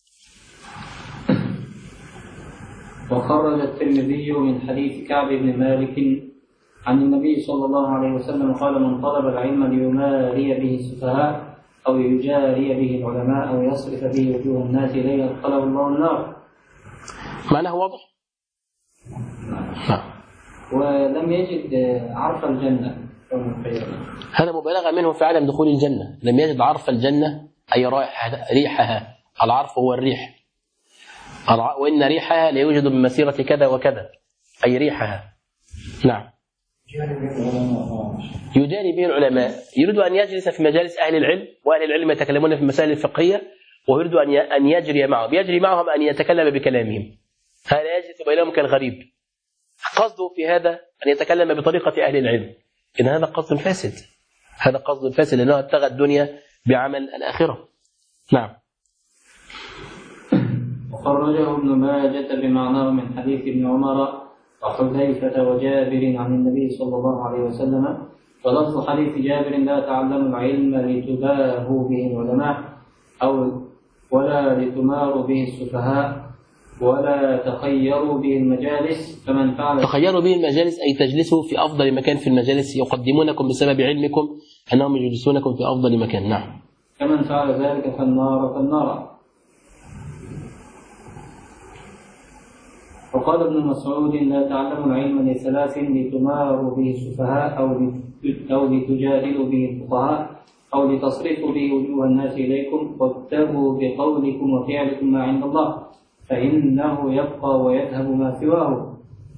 وخرج الترمذي من حديث كعب بن مالك عن النبي صلى الله عليه وسلم قال من طلب العلم ليماري به السفهاء أو يجاري به العلماء أو يصرف به وجوه الناس إليه أدخله الله النار. معناه واضح؟ ولم يجد عرف الجنة، هذا مبالغة منه في عدم دخول الجنة. لم يجد عرف الجنة أي ريحها، العرف هو الريح، وإن ريحها لا يوجد من مسيرة كذا وكذا، أي ريحها. نعم. يجاري به العلماء، يريد أن يجلس في مجالس أهل العلم، وأهل العلم يتكلمون في المسائل الفقهية، ويريد أن يجري معهم أن يتكلم بكلامهم، هذا يجلس بينهم كالغريب. قصده في هذا أن يتكلم بطريقة أهل العلم، إن هذا قصد فاسد، لأنه ابتغى الدنيا بعمل الآخرة. نعم. وخرجه ابن ماجة بمعناه من حديث ابن عمر وحذيفة وجابر عن النبي صلى الله عليه وسلم، ولفظ حديث جابر لا تعلموا العلم لتباهوا به العلماء ولا لتماروا به السفهاء ولا تخيروا به المجالس، فمن فعل تخيروا به المجالس أي تجلسوا في أفضل مكان في المجالس، يقدمونكم بسبب علمكم أنهم يجلسونكم في أفضل مكان. نعم. كمن فعل ذلك فالنار. وقال ابن مسعود: لا تعلموا العلم لثلاث لتماروا به السفهاء أو لتجادلوا به الفقهاء أو لتصرفوا به وجوه الناس إليكم، وابتغوا بقولكم وفعلكم ما عند الله، فإنه يبقى ويذهب ما سواه.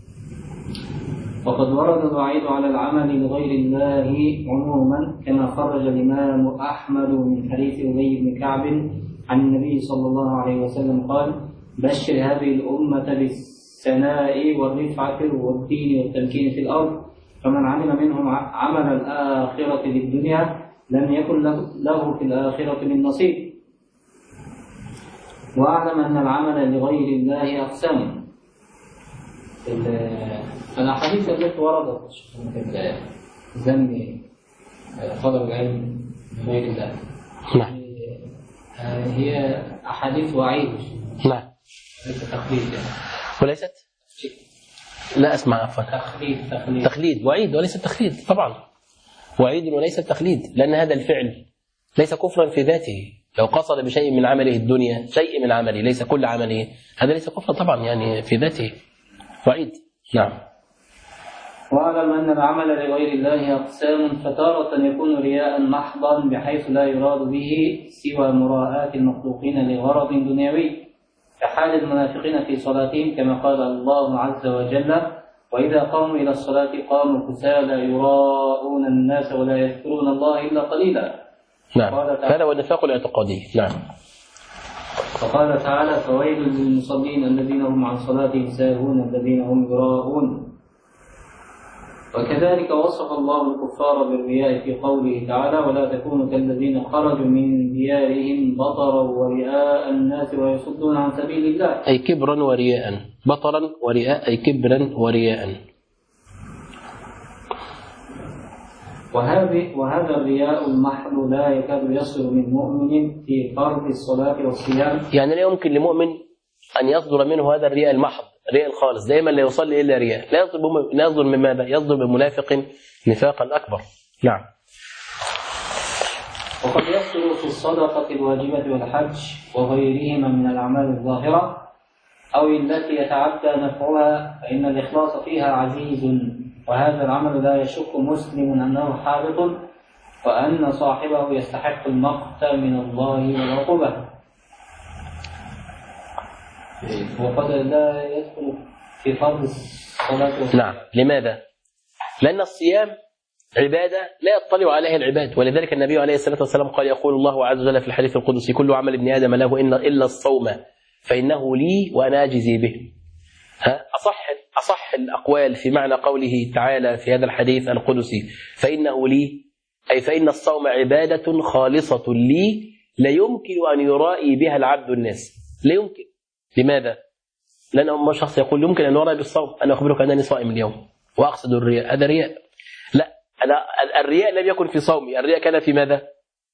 وقد ورد الوعيد على العمل لغير الله عموما، كما خرج الإمام أحمد من حديث أبي بن كعب عن النبي صلى الله عليه وسلم قال: بشر هذه الأمة بالثناء والرفعة والدين والتمكين في الأرض، فمن عمل منهم عمل الآخرة للدنيا لم يكن له في الآخرة من نصيب. وأعلم أن العمل لغير الله أقسام. الأحاديث التي وردت في ذم طلب العلم لغير الله هي أحاديث وعيد. نعم. ليس تخليد يعني. وليست؟ لا أسمع عفوا. تخليد وعيد وليس تخليد طبعا. وعيد وليس تخليد، لأن هذا الفعل ليس كفرا في ذاته. لو قصد بشيء من عمله الدنيا شيء من عمله ليس كل عمله، هذا ليس كفرا طبعا يعني في ذاته. وعيد. نعم. واعلم أن العمل لغير الله أقسام، فتارة يكون رياء محضا بحيث لا يراد به سوى مراءاة المخلوقين لغرض دنيوي، كحال المنافقين في صلاتهم، كما قال الله عز وجل: وإذا قاموا إلى الصلاة قاموا كسالى يراءون الناس ولا يذكرون الله إلا قليلا. نعم. هذا هو النفاق الاعتقادي. نعم. وقال تعالى: فويل للمصلين الذين هم عن صلاتهم ساهون الذين هم يراءون. وكذلك وصف الله الكفار بالرياء في قوله تعالى: ولا تكونوا كالذين خرجوا من ديارهم بطرا ورئاء الناس ويصدون عن سبيل الله. أي كبرا ورياء. بطرا ورئاء أي كبرا ورياء. وهذا الرياء المحض لا يكاد يصل من مؤمن في فرض الصلاة والصيام. يعني لا يمكن لمؤمن أن يصدر منه هذا الرياء المحض، الرياء الخالص، دائما لا يصلي إلا رياء. لا يصدر من ماذا؟ يصدر من منافق نفاقا أكبر. نعم. وقد يصدر في الصدقة الواجبة والحج وغيرهما من الأعمال الظاهرة أو التي يتعدى نفعها، فإن الإخلاص فيها عزيز، وهذا العمل لا يشك مسلم أنه حابط، وأن صاحبه يستحق المقت من الله والعقوبة. وقد لا يدخل في فرض الصلاة. نعم. لماذا؟ لأن الصيام عبادة لا يطلع عليها العباد، ولذلك النبي عليه الصلاة والسلام قال: يقول الله عز وجل في الحديث القدسي: كل عمل ابن آدم له إلا الصوم فإنه لي وأنا أجزي به. أصح الأقوال في معنى قوله تعالى في هذا الحديث القدسي فإنه لي، أي فإن الصوم عبادة خالصة لي لا يمكن أن يرائي بها العبد الناس. لا يمكن. لماذا؟ لأن شخص يقول يمكن أن يرائي بالصوم، أنا أخبرك أنني صائم اليوم وأقصد الرياء، هذا رياء. لا، الرياء لم يكن في صومي، الرياء كان في ماذا؟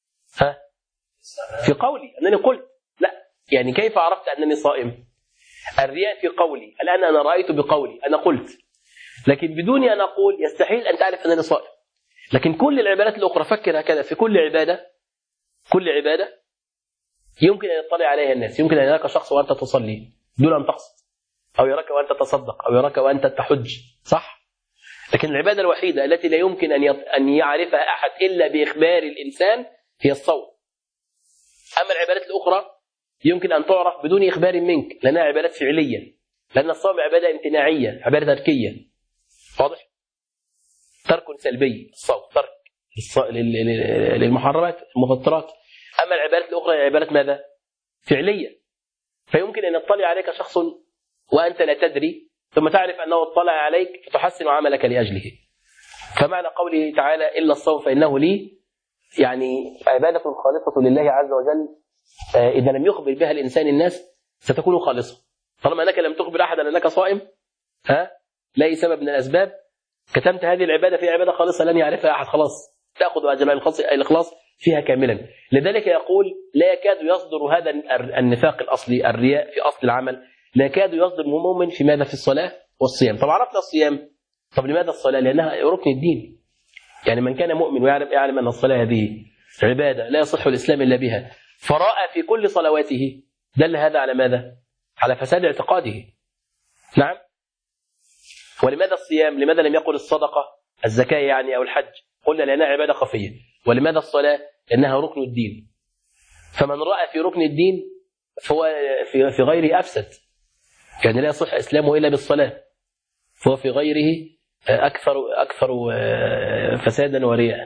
في قولي أنني قلت. لا، يعني كيف عرفت أنني صائم؟ الرياء في قولي، الآن أنا رأيت بقولي، أنا قلت، لكن بدون أن أقول يستحيل أن تعرف أنني صائم. لكن كل العبادات الأخرى فكر هكذا، في كل عبادة يمكن أن يطلع عليها الناس. يمكن أن يراك شخص وأنت تصلي دون أن تقصد، أو يراك وأنت تصدق، أو يراك وأنت تحج، صح؟ لكن العبادة الوحيدة التي لا يمكن أن يعرفها أحد إلا بإخبار الإنسان هي الصوم. أما العبادات الأخرى يمكن أن تعرف بدون إخبار منك، لأنها عبادات فعلية، لأن الصوم عبادة امتناعية، عبادة تركية. واضح؟ ترك سلبي الصوم، ترك للمحرمات المفطرات. أما العبادات الأخرى عبادات ماذا؟ فعلية. فيمكن أن يطلع عليك شخص وأنت لا تدري، ثم تعرف أنه اطلع عليك فتحسن عملك لأجله. فمعنى قوله تعالى إلا الصوم فإنه لي، يعني عبادة خالصة لله عز وجل. إذا لم يخبر بها الإنسان الناس ستكون خالصة. طالما أنك لم تخبر أحدا أنك صائم، لأي سبب من الأسباب، كتمت هذه العبادة في عبادة خالصة لن يعرفها أحد، خلاص تأخذ أجر الإخلاص فيها كاملا. لذلك يقول لا يكاد يصدر هذا النفاق الأصلي، الرياء في أصل العمل، لا يكاد يصدر مؤمن في ماذا؟ في الصلاة والصيام. طب عرفنا الصيام، طب لماذا الصلاة؟ لأنها ركن الدين. يعني من كان مؤمن ويعلم أن الصلاة هذه عبادة لا يصح الإسلام إلا بها، فرأى في كل صلواته، دل هذا على ماذا؟ على فساد اعتقاده. نعم. ولماذا الصيام؟ لماذا لم يقل الصدقة، الزكاة يعني أو الحج؟ قلنا لأنها عبادة خفية. ولماذا الصلاة؟ لأنها ركن الدين. فمن رأى في ركن الدين فهو في غيره أفسد، يعني لا يصح إسلامه إلا بالصلاة، فهو في غيره أكثر فسادا ورياء.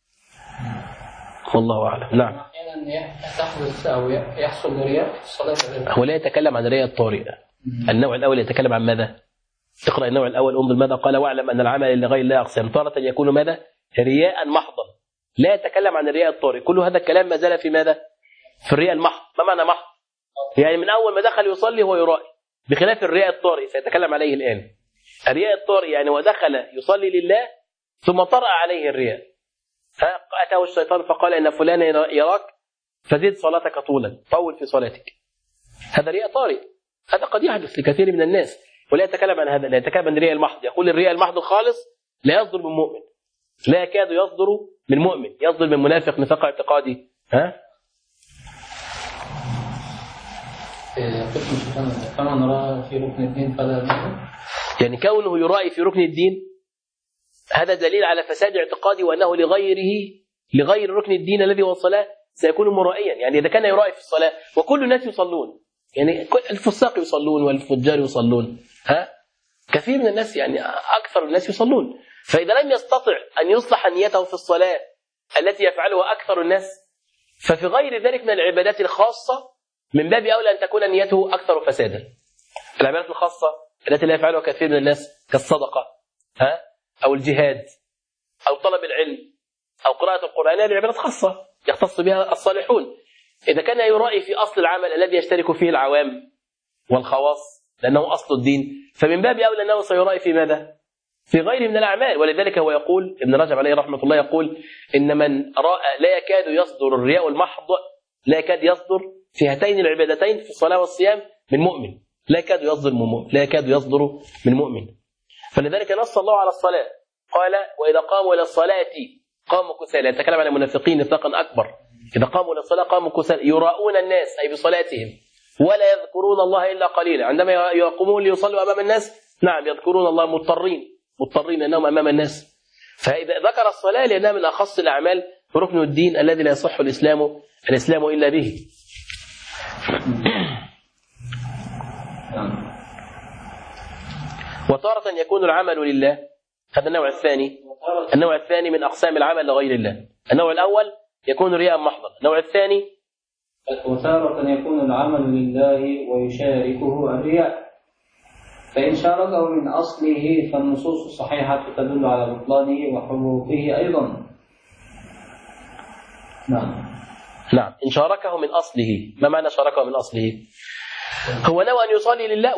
والله أعلم. نعم. أحيانا تحدث أو يحصل رياء في الصلاة. هو لا يتكلم عن رياء الطارئ. النوع الأول يتكلم عن ماذا؟ اقرأ النوع الأول انظر ماذا قال: واعلم أن العمل لغير الله أقسام، تارة يكون ماذا؟ رياء محضا. لا يتكلم عن الرياء الطارئ. كل هذا الكلام ما زال في ماذا؟ في الرياء المحض. ما معنى محض؟ يعني من أول ما دخل يصلي هو يرائي، بخلاف الرياء الطارئ سيتكلم عليه الآن. الرياء الطارئ يعني ودخل يصلي لله ثم طرأ عليه الرياء، فأتاه الشيطان فقال إن فلان يراك فزد صلاتك طولا، طول في صلاتك. هذا رياء طارئ، هذا قد يحدث لكثير من الناس، ولا يتكلم عن هذا، لا يتكلم عن الرياء المحض. يقول الرياء المحض الخالص لا يصدر من مؤمن، لا يكاد يصدر من مؤمن، يصدر من منافق نفاق اعتقادي. فمن رأى في ركن الدين فلا، يعني كونه يرائي في ركن الدين هذا دليل على فساد اعتقادي، وأنه لغير ركن الدين الذي هو الصلاة سيكون مرائيا. يعني إذا كان يرائي في الصلاة وكل الناس يصلون، يعني الفساق يصلون والفجار يصلون، كثير من الناس، يعني أكثر الناس يصلون، فإذا لم يستطع أن يصلح نيته في الصلاة التي يفعلها أكثر الناس، ففي غير ذلك من العبادات الخاصة من باب أولى أن تكون نيته أكثر فسادا. العبادات الخاصة التي لا يفعلها كثير من الناس كالصدقة أو الجهاد أو طلب العلم أو قراءة القرآن، هذه عبادات خاصة يختص بها الصالحون. إذا كان يرائي في أصل العمل الذي يشترك فيه العوام والخواص لأنه أصل الدين، فمن باب أولى أنه سيرائي في ماذا؟ في غيره من الأعمال. ولذلك هو يقول، ابن رجب عليه رحمة الله يقول إن من رأى لا يكاد يصدر الرياء المحض، لا يكاد يصدر في هاتين العبادتين في الصلاة والصيام من مؤمن، لا يكاد يصدر من مؤمن. فلذلك نص الله على الصلاة، قال: وإذا قاموا إلى الصلاة قاموا كسالى. يتكلم عن المنافقين نفاقا أكبر. إذا قاموا إلى الصلاة قاموا كسالى يراؤون الناس أي بصلاتهم ولا يذكرون الله إلا قليلا. عندما يقومون ليصلوا أمام الناس، نعم يذكرون الله مضطرين أنهم أمام الناس. فإذا ذكر الصلاة لأنها من أخص الأعمال ركن الدين الذي لا يصح الإسلام إلا به. وتارة يكون العمل لله، هذا النوع الثاني من أقسام العمل لغير الله. النوع الأول يكون رياء محضا، النوع الثاني وتارة يكون العمل لله ويشاركه الرياء، فإن شاركه من أصله فالنصوص الصحيحة تدل على بطلانه وحبوطه أيضا. نعم. إن شاركه من أصله، ما معنى شاركه من أصله؟ هو نوى أن يصلي لله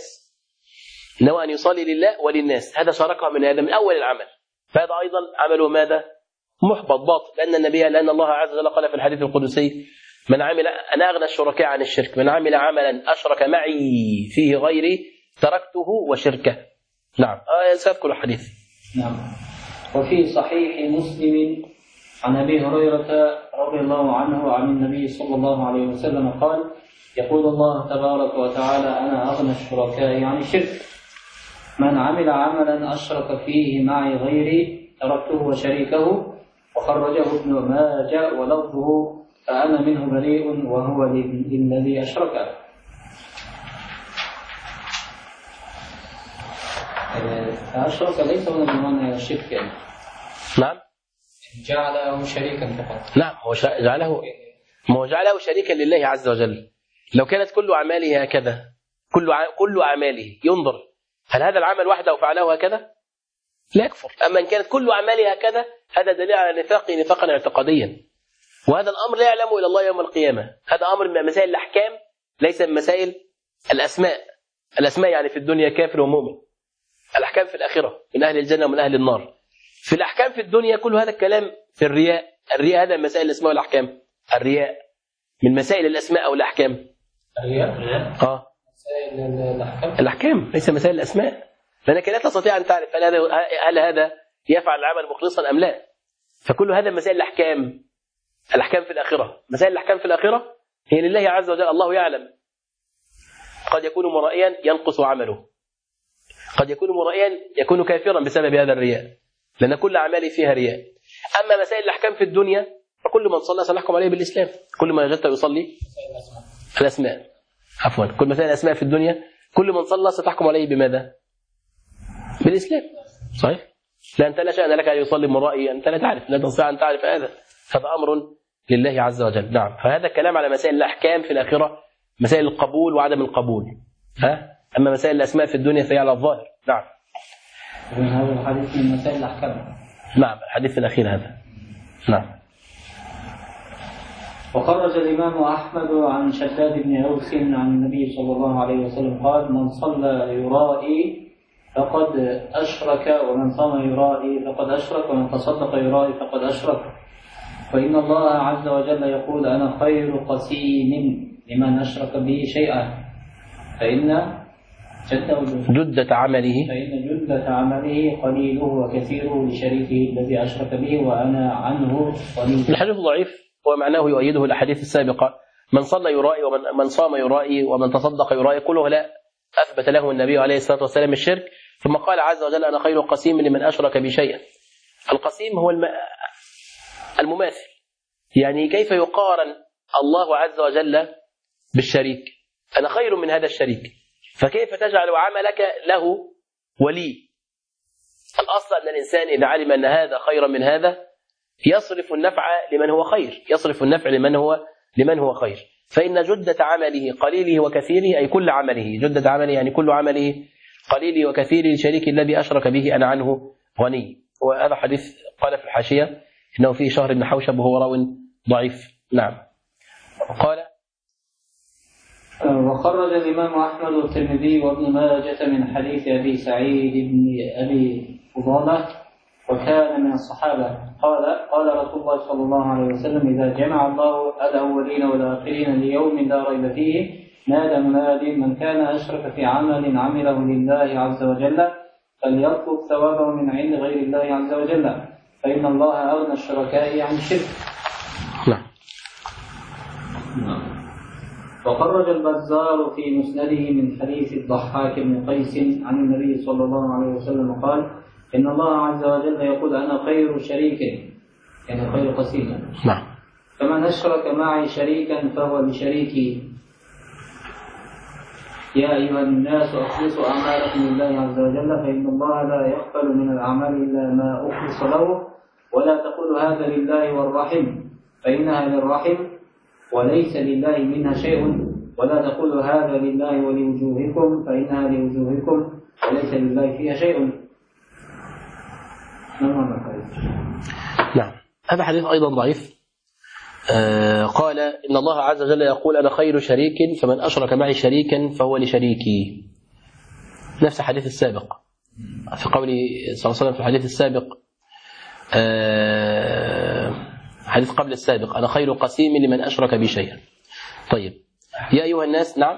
وللناس، هذا شاركه من أول العمل، فهذا أيضا عمله ماذا؟ محبط باطل، لأن الله عز وجل قال في الحديث القدسي: من عمل، أنا أغنى الشركاء عن الشرك، من عمل عملا أشرك معي فيه غيري تركته وشركه. نعم. سأذكر الحديث. نعم. وفي صحيح مسلم عن أبي هريرة رضي الله عنه عن النبي صلى الله عليه وسلم قال: يقول الله تبارك وتعالى: أنا أغنى الشركاء عن الشرك، من عمل عملا أشرك فيه معي غيري تركته وشريكه. وخرجه ابن ماجه ولفظه: فأنا منه بريء وهو للذي أشركه. أشرك ليس هنا بمعنى الشرك، نعم، جعله شريكا فقط. نعم، هو جعله شريكا لله عز وجل. لو كانت كل أعماله هكذا، كل أعماله ينظر هل هذا العمل وحده فعله هكذا؟ لا يكفر. أما إن كانت كل أعماله هكذا، هذا دليل على نفاقا اعتقاديا، وهذا الأمر لا يعلمه إلا الله يوم القيامة. هذا أمر من مسائل الأحكام، ليس من مسائل الأسماء يعني في الدنيا كافر ومؤمن، الأحكام في الآخرة من أهل الجنة ومن أهل النار. في الأحكام في الدنيا كل هذا الكلام في الرياء هذا من مسائل الأسماء والأحكام. الرياء من مسائل الأسماء أو الأحكام. مسائل الأحكام ليس مسائل الأسماء، لأنك لا تستطيع أن تعرف هل هذا يفعل العمل مخلصا أم لا. فكل هذا مسائل الأحكام في الآخرة. مسائل الأحكام في الآخرة هي لله عز وجل. الله يعلم قد يكون مرائيا ينقص عمله، قد يكون مرائيا يكون كافرا بسبب هذا الرياء، لأن كل أعماله فيها رياء. أما مسائل الأحكام في الدنيا فكل من صلى سنحكم عليه بالإسلام. كل ما وجدته يصلي الأسماء، عفوا، كل مسائل الأسماء في الدنيا كل من صلى ستحكم عليه بماذا؟ بالإسلام. صحيح؟ لا أنت لا شأن لك أن يصلي مرائي، أنت لا تعرف، لا تستطيع أن تعرف هذا أمر لله عز وجل. نعم. فهذا الكلام على مسائل الأحكام في الآخرة، مسائل القبول وعدم القبول. أما مسائل الأسماء في الدنيا فهي على الظاهر. نعم. هذا الحديث من مسائل الأحكام. نعم، الحديث الأخير هذا. نعم. وخرج الإمام أحمد عن شداد بن أوس عن النبي صلى الله عليه وسلم قال: من صلى يرائي فقد أشرك، ومن صام يرائي فقد أشرك، ومن تصدق يرائي فقد أشرك. فإن الله عز وجل يقول: أنا خير قسيم لمن أشرك به شيئا، فإن جدة عمله قليله وكثيره لشريكه الذي أشرك به، وأنا عنه قليل. الحديث ضعيف ومعناه يؤيده الأحاديث السابقة. من صلى يرائي ومن صام يرائي ومن تصدق يرائي، كله لا أثبت له النبي عليه الصلاة والسلام الشرك. ثم قال عز وجل: أنا خير قسيم لمن أشرك بشيئا. القسيم هو المماثل، يعني كيف يقارن الله عز وجل بالشريك؟ أنا خير من هذا الشريك، فكيف تجعل عملك له ولي؟ الأصل أن الإنسان إذا علم أن هذا خيرا من هذا يصرف النفع لمن هو خير، يصرف النفع لمن هو خير. فإن جدة عمله قليله وكثيره، أي كل عمله، جدة عمله يعني كل عمله قليله وكثيره لشريك الذي أشرك به أنا عنه غني. وهذا حديث قال في الحاشية إنه فيه شهر بن حوشب وهو راو ضعيف. نعم. قال: وخرج الإمام أحمد والترمذي وابن ماجة من حديث أبي سعيد بن أبي فضالة وكان من الصحابة قال رسول الله صلى الله عليه وسلم: إذا جمع الله الأولين والآخرين ليوم لا ريب فيه نادى مناد: من كان أشرك في عمل عمله لله عز وجل فليطلب ثوابه من عند غير الله عز وجل، فإن الله أغنى الشركاء عن الشرك. وخرج البزار في مسنده من حديث الضحاك بن قيس عن النبي صلى الله عليه وسلم قال: إن الله عز وجل يقول: أنا خير شريك، يعني خير قسيم. نعم. فمن أشرك معي شريكا فهو لشريكي. يا أيها الناس أخلصوا أعمالكم لله عز وجل، فإن الله لا يقبل من الأعمال إلا ما أخلص له، ولا تقولوا هذا لله والرحم فإنها للرحم وليس لله منها شيء، ولا تقولوا هذا لله ولوجوهكم فإنها لوجوهكم وليس لله فيها شيء. نعم. هذا حديث أيضا ضعيف. قال: إن الله عز وجل يقول: أنا خير شريك، فمن أشرك معي شريكا فهو لشريكي. نفس الحديث السابق في قوله صلى الله عليه وسلم في الحديث السابق، حديث قبل السابق: أنا خير قسيم لمن أشرك بي شيئا. طيب، يا أيها الناس. نعم.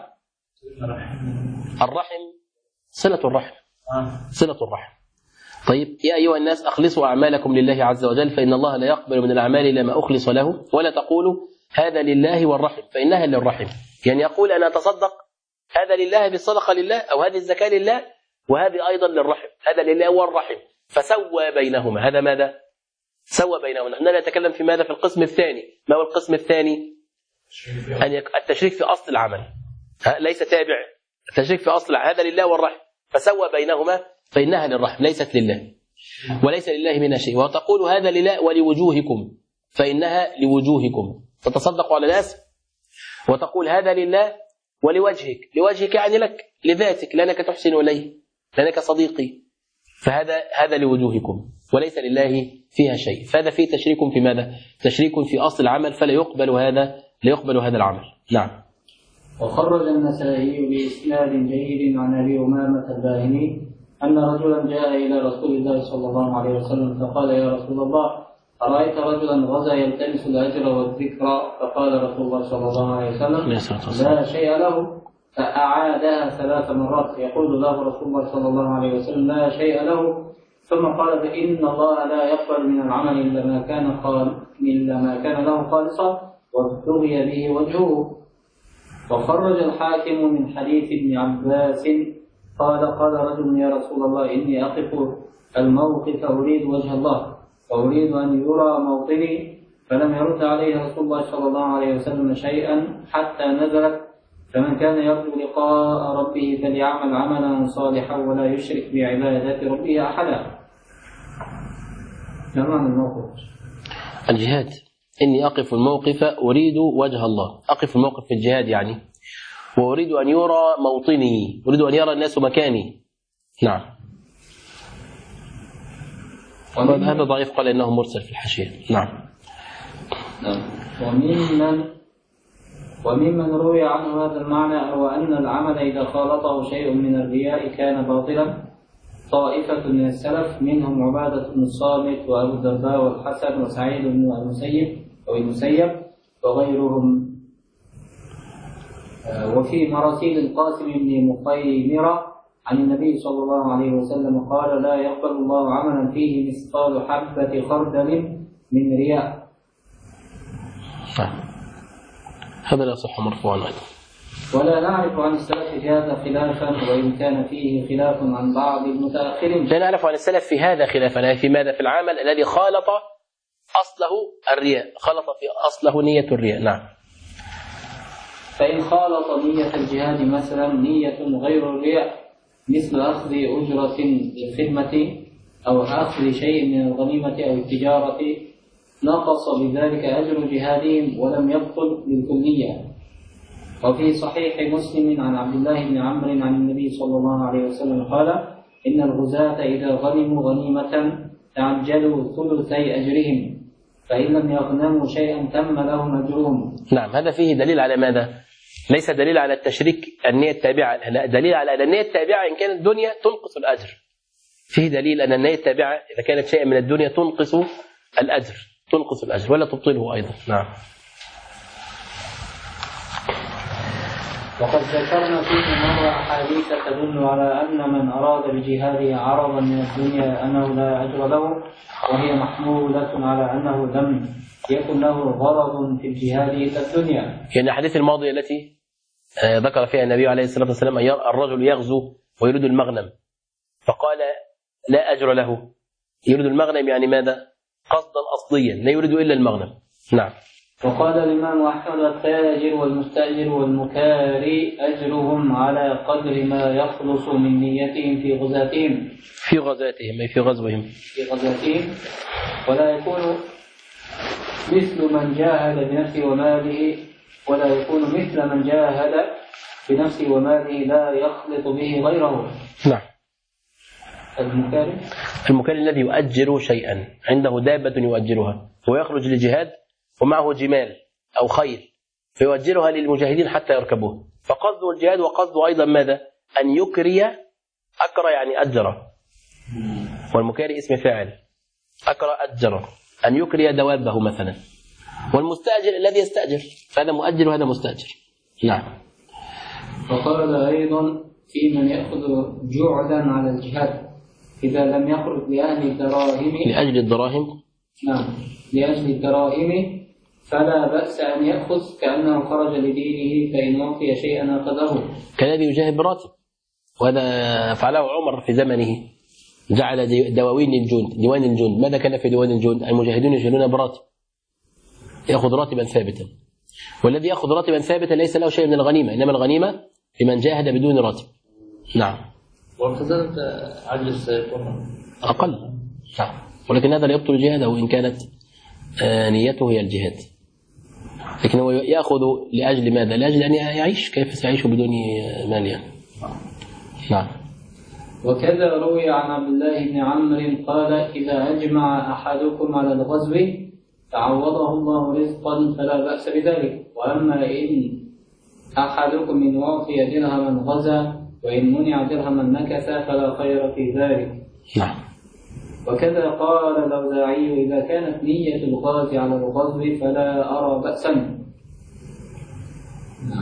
الرحم صلة الرحم، صلة الرحم. طيب، يا أيها الناس أخلصوا أعمالكم لله عز وجل، فإن الله لا يقبل من الأعمال إلا ما أخلص له، ولا تقولوا هذا لله والرحم فإنها للرحم. يعني يقول: أنا أتصدق، هذا لله بالصدقة لله، أو هذه الزكاة لله، وهذه أيضا للرحم، هذا لله والرحم، فسوى بينهما. هذا ماذا؟ سوى بينهما. نحن نتكلم في ماذا؟ في القسم الثاني. ما هو القسم الثاني؟ التشريك في أصل العمل، ليس تابع، التشريك في أصل العمل. هذا لله والرحم، فسوى بينهما فإنها للرحم ليست لله، وليس لله منها شيء. وتقول هذا لله ولوجوهكم فإنها لوجوهكم، تتصدق على الناس وتقول هذا لله ولوجهك، لوجهك يعني لك، لذاتك، لأنك تحسن إليه، لأنك صديقي، فهذا لوجوهكم وليس لله فيها شيء. فهذا فيه تشريك في ماذا؟ تشريك في أصل العمل، فلا يقبل هذا العمل. نعم. وخرج النسائي بإسناد جيد عن أبي أمامة الباهلي أن رجلا جاء إلى رسول الله صلى الله عليه وسلم فقال: يا رسول الله، أرأيت رجلا غزا يلتمس الأجر والذكر؟ فقال رسول الله صلى الله عليه وسلم: لا شيء له. فأعادها 3 مرات، يقول له رسول الله صلى الله عليه وسلم: لا شيء له. ثم قال فإن الله لا يقبل من العمل إلا ما كان له خالصا وابتغي به وجهه. وخرج الحاكم من حديث ابن عباس قال رجل يا رسول الله إني أقف الموقف أريد وجه الله وأريد أن يرى موطني، فلم يرد عليه رسول الله صلى الله عليه وسلم شيئا حتى نزلت فمن كان يرجو لقاء ربه فليعمل عملا صالحا ولا يشرك بعبادة ربه أحدا. ما معنى الموقف؟ الجهاد. إني أقف الموقف أريد وجه الله، أقف الموقف في الجهاد يعني، وأريد أن يرى موطني، أريد أن يرى الناس مكاني. نعم. هذا ضعيف، قال إنه مرسل في الحاشية. نعم. وممن روي عنه هذا المعنى هو أن العمل إذا خالطه شيء من الرياء كان باطلا. طائفة من السلف منهم عبادة بن الصامت وأبو الدرداء والحسن وسعيد بن المسيب وغيرهم. وفي مراسيل القاسم بن مخيمرة عن النبي صلى الله عليه وسلم قال لا يقبل الله عملا فيه مثقال حبة خردل من رياء. هذا لا يصح مرفوعا أيضا. ولا نعرف عن السلف في هذا خلافا وإن كان فيه خلاف عن بعض المتأخرين. لا نعرف عن السلف في هذا خلافا، في ماذا؟ في العمل الذي خالط أصله الرياء، خالط في أصله نية الرياء. نعم. فإن خالط نية الجهاد مثلا نية غير الرياء مثل أخذ أجرة للخدمة أو أخذ شيء من الغنيمة أو التجارة نقص بذلك أجر جهادهم ولم يبطل بالكلية. وفي صحيح مسلم عن عبد الله بن عمرو عن النبي صلى الله عليه وسلم قال إن الغزاة إذا غنموا غنيمة تعجلوا ثلثي أجرهم فإن لم يغنموا شيئا تم لهم أجرهم. نعم. هذا فيه دليل على ماذا؟ ليس دليل على التشريك النية التابعة، لا، دليل على أن النية التابعة إن كانت الدنيا تنقص الأجر. فيه دليل أن النية التابعة إذا كانت شيئا من الدنيا تنقص الأجر ولا تبطله أيضا. نعم. وقد ذكرنا فيه مرة أحاديث تدل على أن من أراد بجهاده عرضا من الدنيا أنه لا أجر له، وهي محمولة على أنه لم يكن له غرض في الجهاد إلا الدنيا. يعني الحديث الماضية التي ذكر فيها النبي عليه الصلاة والسلام أن الرجل يغزو ويريد المغنم فقال لا أجر له. يريد المغنم يعني ماذا؟ قصدا أصليا، لا يريد إلا المغنم. نعم. وقال الإمام أحمد التاجر والمستأجر والمكاري أجرهم على قدر ما يخلص من نيتهم في غزاتهم أي في غزوهم ولا يكون مثل من جاهد بنفسه وماله لا يخلط به غيره. نعم. المكاري الذي يؤجر شيئا، عنده دابة يؤجرها ويخرج للجهاد ومعه جمال أو خيل فيؤجرها للمجاهدين حتى يركبوه. فقصده الجهاد وقصده أيضا ماذا؟ أن يكري. أكرى يعني أجر، والمكاري اسم فاعل، أكرى أجر، أن يكري دوابه مثلا. والمستأجر الذي يستأجر، هذا مؤجر وهذا مستأجر. نعم. وقال أيضا في من يأخذ جعلا على الجهاد إذا لم يخرج لأجل الدراهم لأجل الدراهم فلا بأس أن يأخذ كأنه خرج لدينه فإن أعطي شيئا أخذه. كالذي يجاهد براتب، وهذا فعله عمر في زمنه، جعل ديوان الجند. ماذا كان في ديوان الجند؟ المجاهدون يجهلون براتب، يأخذ راتبا ثابتا. والذي يأخذ راتبا ثابتا ليس له شيء من الغنيمة، إنما الغنيمة لمن جاهد بدون راتب. نعم. والخزانة عجز سيكون أقل. نعم. ولكن هذا لا يبطل جهاده وإن كانت نيته هي الجهاد، لكن هو يأخذ لأجل ماذا؟ لأجل أن يعيش. كيف سيعيش بدون مال؟ نعم. وكذا روي عن عبد الله بن عمرو قال إذا أجمع أحدكم على الغزو تعوضه الله رزقا فلا بأس بذلك، وأما إن أحدكم من أعطي درهما غزا وإن منع درهما مكث فلا خير في ذلك. نعم. وكذا قال الأوزاعي إذا كانت نية الغازي على الغزو فلا أرى بأسا.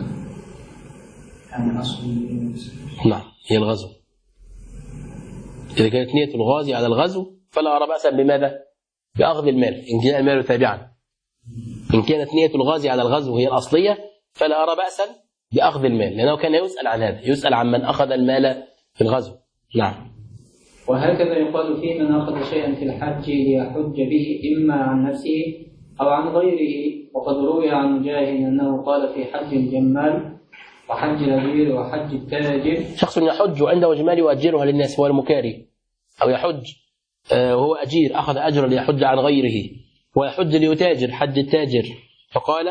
نعم. هي الغزو. إذا كانت نية الغازي على الغزو فلا أرى بأسا بماذا؟ بأخذ المال إن كان المال تابعا. إن كانت نية الغازي على الغزو هي الأصلية فلا أرى بأسا بأخذ المال، لأنه كان يسأل عن هذا، يسأل عن من أخذ المال في الغزو. نعم. وهكذا يقال في من أخذ شيئا في الحج ليحج به إما عن نفسه أو عن غيره. وقد روي عن مجاهد أنه قال في حج الجمال وحج الأجير وحج التاجر. شخص يحج عنده جمال يؤجرها للناس هو المكاري، أو يحج وهو أجير أخذ أجرا ليحج عن غيره، ويحج ليتاجر حج التاجر. فقال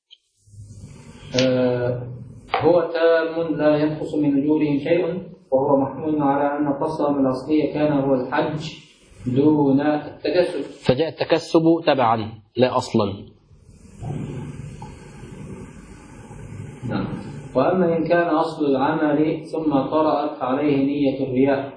هو تام لا ينقص من أجورهم شيء، وهو محمول على أن قصدهم الأصلية كان هو الحج دون التكسب، فجاء التكسب تبعا لا أصلا. نعم. وأما إن كان أصل العمل ثم طرأت عليه نية الرياء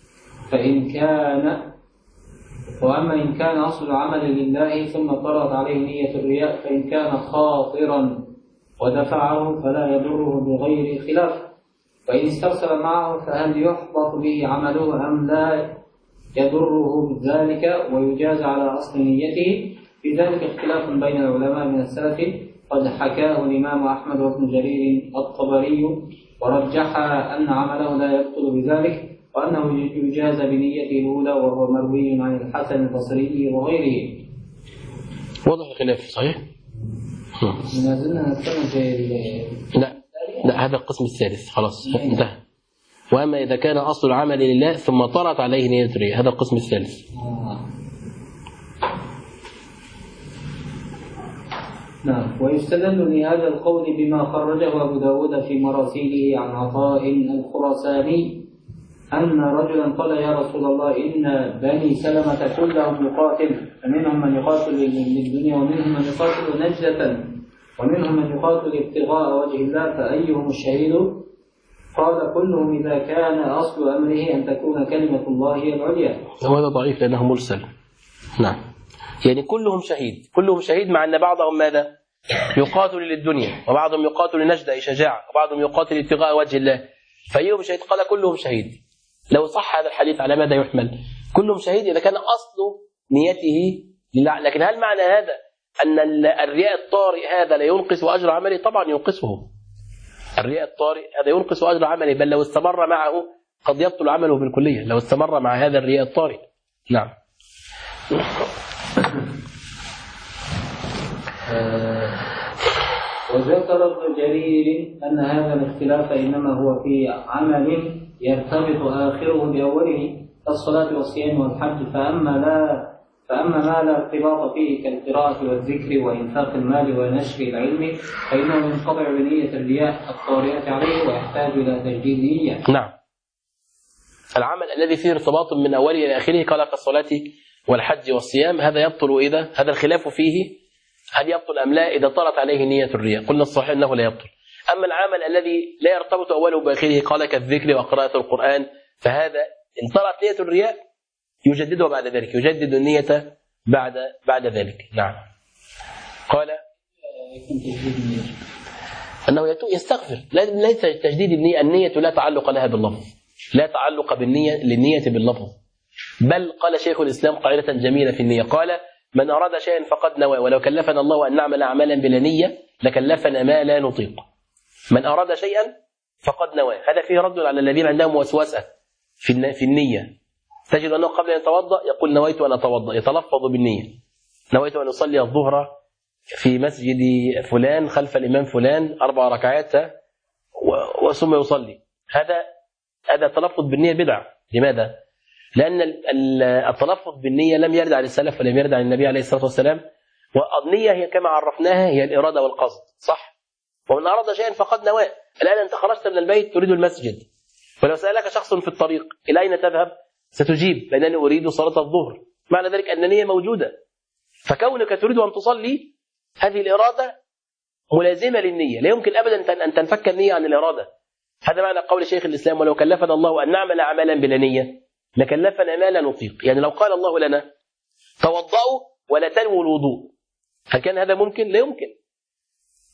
وأما إن كان أصل العمل لله ثم طرأت عليه نية الرياء فإن كان خاطرا ودفعه فلا يضره بغير خلاف. وإن استرسل معه فهل يحبط به عمله أم لا يضره بذلك ويجاز على أصل نيته؟ في ذلك اختلاف بين العلماء من السلف، قد حكاه الإمام أحمد وابن جرير الطبري ورجح أن عمله لا يبطل بذلك، وأنه يجاز بنيته الأولى، وهو مروي عن الحسن البصري وغيره. واضح الخلاف صحيح؟ ما زلنا نتكلم في لا هذا القسم الثالث خلاص انتهى. وأما إذا كان أصل العمل لله ثم طرأت عليه نية الرياء هذا القسم الثالث. نعم. ويستدل لهذا القول بما خرجه أبو داود في مراسيله عن عطاء الخراساني أن رجلا قال يا رسول الله إن بني سلمة كلهم يقاتل، فمنهم من يقاتل للدنيا ومنهم من يقاتل نجدة ومنهم من يقاتل ابتغاء وجه الله، فأيهم الشهيد؟ قال كلهم إذا كان أصل أمره أن تكون كلمة الله هي العليا. وهذا ضعيف لأنه مرسل. نعم. يعني كلهم شهيد مع أن بعضهم ماذا؟ يقاتل للدنيا، وبعضهم يقاتل لنجدة أي شجاعة، وبعضهم يقاتل ابتغاء وجه الله، فأيهم شهيد؟ قال كلهم شهيد. لو صح هذا الحديث على ماذا يحمل؟ كلهم شهيد إذا كان أصل نيته لله. لكن هل معنى هذا أن الرياء الطارئ هذا لا ينقص أجر عمله؟ طبعا ينقصه. الرياء الطارئ هذا ينقص أجر عمله، بل لو استمر معه قد يبطل عمله بالكلية لو استمر مع هذا الرياء الطارئ. نعم. وذكر ابن جرير أن هذا الاختلاف إنما هو في عمل يرتبط آخره بأوله كالصلاة والصيام والحج، فأما ما لا ارتباط فيه كالقراءة والذكر وإنفاق المال ونشر العلم فإنه ينقطع بنية الرياء الطارئة عليه ويحتاج إلى تجديد نية. نعم. العمل الذي فيه ارتباط من أوله إلى آخره قال كالصلاة والحج والصيام هذا يبطل إذا هذا الخلاف فيه هل يبطل أم لا إذا طرت عليه نية الرياء. قلنا الصحيح أنه لا يبطل. أما العمل الذي لا يرتبط أوله بآخره قال كالذكر وقراءة القرآن فهذا إن طرت نية الرياء يجددها بعد ذلك، يجدد النية بعد ذلك. نعم. قال أنه يستغفر، ليس تجديد النية لا تعلق لها باللفظ، لا تعلق للنية باللفظ، بل قال شيخ الإسلام قاعدة جميلة في النية، قال من أراد شيئا فقد نوى، ولو كلفنا الله أن نعمل أعمالا بلا نية لكلفنا ما لا نطيق. من أراد شيئا فقد نوى، هذا فيه رد على الذين عندهم وسوسة في النية. تجد أنه قبل أن يتوضأ يقول نويت أن أتوضأ، يتلفظ بالنية، نويت أن أصلي الظهر في مسجد فلان خلف الإمام فلان 4 ركعات ثم يصلي. هذا تلفظ بالنية بدعة. لماذا؟ لأن التلفظ بالنية لم يرد عن السلف ولم يرد عن النبي عليه الصلاة والسلام. والنية هي كما عرفناها هي الإرادة والقصد، صح؟ ومن أراد شيئا فقد نوى. الآن أنت خرجت من البيت تريد المسجد، ولو سألك شخص في الطريق إلى أين تذهب؟ ستجيب لأنني أريد صلاة الظهر، معنى ذلك أن النية موجودة. فكونك تريد أن تصلي هذه الإرادة ملازمة للنية، لا يمكن أبدا أن تنفك النية عن الإرادة. هذا معنى قول شيخ الإسلام ولو كلفنا الله أن نعمل أعمالا بلا نية لكلفنا ما لا نطيق. يعني لو قال الله لنا توضأوا ولا تنووا الوضوء، هل كان هذا ممكن؟ لا يمكن.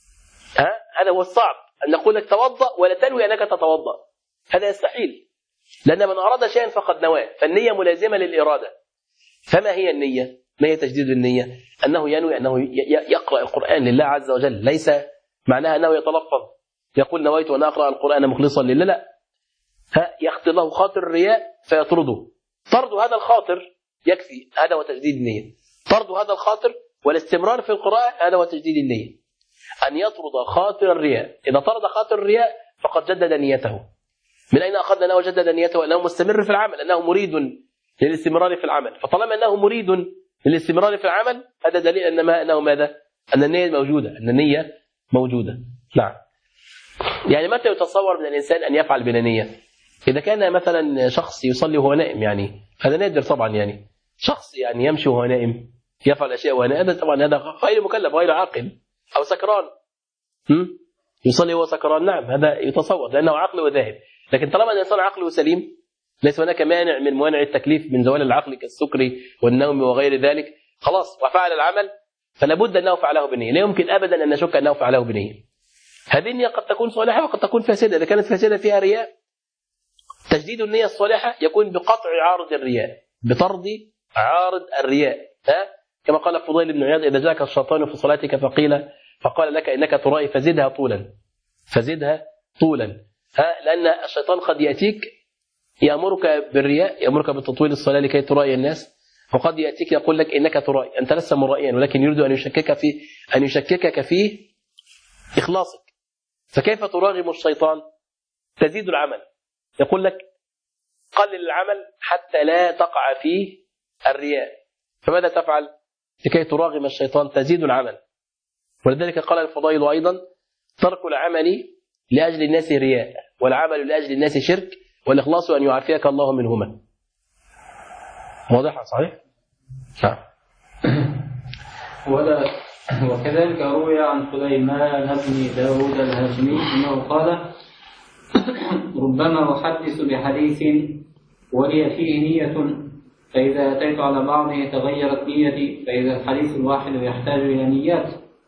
هذا هو الصعب، أن نقول لك توضأ ولا تنوي أنك تتوضأ، هذا يستحيل. لأن من أراد شيئا فقد نواه، فالنية ملازمة للإرادة. فما هي النية؟ ما هي تجديد النية؟ أنه ينوي أنه يقرأ القرآن لله عز وجل، ليس معناها أنه يتلفظ يقول نويت وأنا أقرأ القرآن مخلصا لله، لا، يخطر له خاطر الرياء فيطرده. طرد هذا الخاطر يكفي، هذا هو تجديد النية. طرد هذا الخاطر والاستمرار في القراءة هذا هو تجديد النية، أن يطرد خاطر الرياء. إذا طرد خاطر الرياء فقد جدد نيته. من أين أخذنا أنه جدد نيته؟ أنه مستمر في العمل، أنه مريد للاستمرار في العمل. فطالما أنه مريد للاستمرار في العمل هذا دليل أنه ماذا؟ أن النية موجودة، أن النية موجودة. نعم. يعني متى يتصور من الإنسان أن يفعل بلا نية؟ إذا كان مثلا شخص يصلي وهو نائم، يعني هذا نادر طبعا، يعني شخص يعني يمشي وهو نائم يفعل أشياء وهو نائم، طبعا هذا غير مكلف غير عاقل. أو سكران يصلي وهو سكران، نعم هذا يتصور لأنه عقله ذاهب. لكن طالما الإنسان عقله سليم ليس هناك مانع من موانع التكليف من زوال العقل كالسكر والنوم وغير ذلك، خلاص وفعل العمل فلا بد أنه فعله بنية، لا يمكن أبدا أن نشك أنه فعله بنية. هذه النية قد تكون صالحة وقد تكون فاسدة. إذا كانت فاسدة فيها رياء، تجديد النية الصالحة يكون بقطع عارض الرياء، بطرد عارض الرياء. كما قال فضيل بن عياض: إذا جاءك الشيطان في صلاتك فقال لك إنك ترائي فزدها طولا، فزدها طولا. لأن الشيطان قد يأتيك يأمرك بالرياء، يأمرك بتطويل الصلاة لكي ترائي الناس، وقد يأتيك يقول لك إنك ترائي، أنت لست مرائيا، ولكن يريد أن يشككك في إخلاصك. فكيف تراغم الشيطان؟ تزيد العمل، يقول لك قلل العمل حتى لا تقع فيه الرياء. فماذا تفعل لكي تراغم الشيطان؟ تزيد العمل. ولذلك قال الفضيل أيضا: ترك العمل لأجل الناس رياء، والعمل لأجل الناس شرك، والإخلاص أن يعافيك الله منهما. واضح؟ صحيح؟ نعم. وكذلك روي عن سليمان بن داود الهاشمي أنه قال: ربما أحدث بحديث ولي فيه نية، فإذا أتيت على بعضه تغيرت نيتي، فإذا الحديث الواحد يحتاج إلى نيات.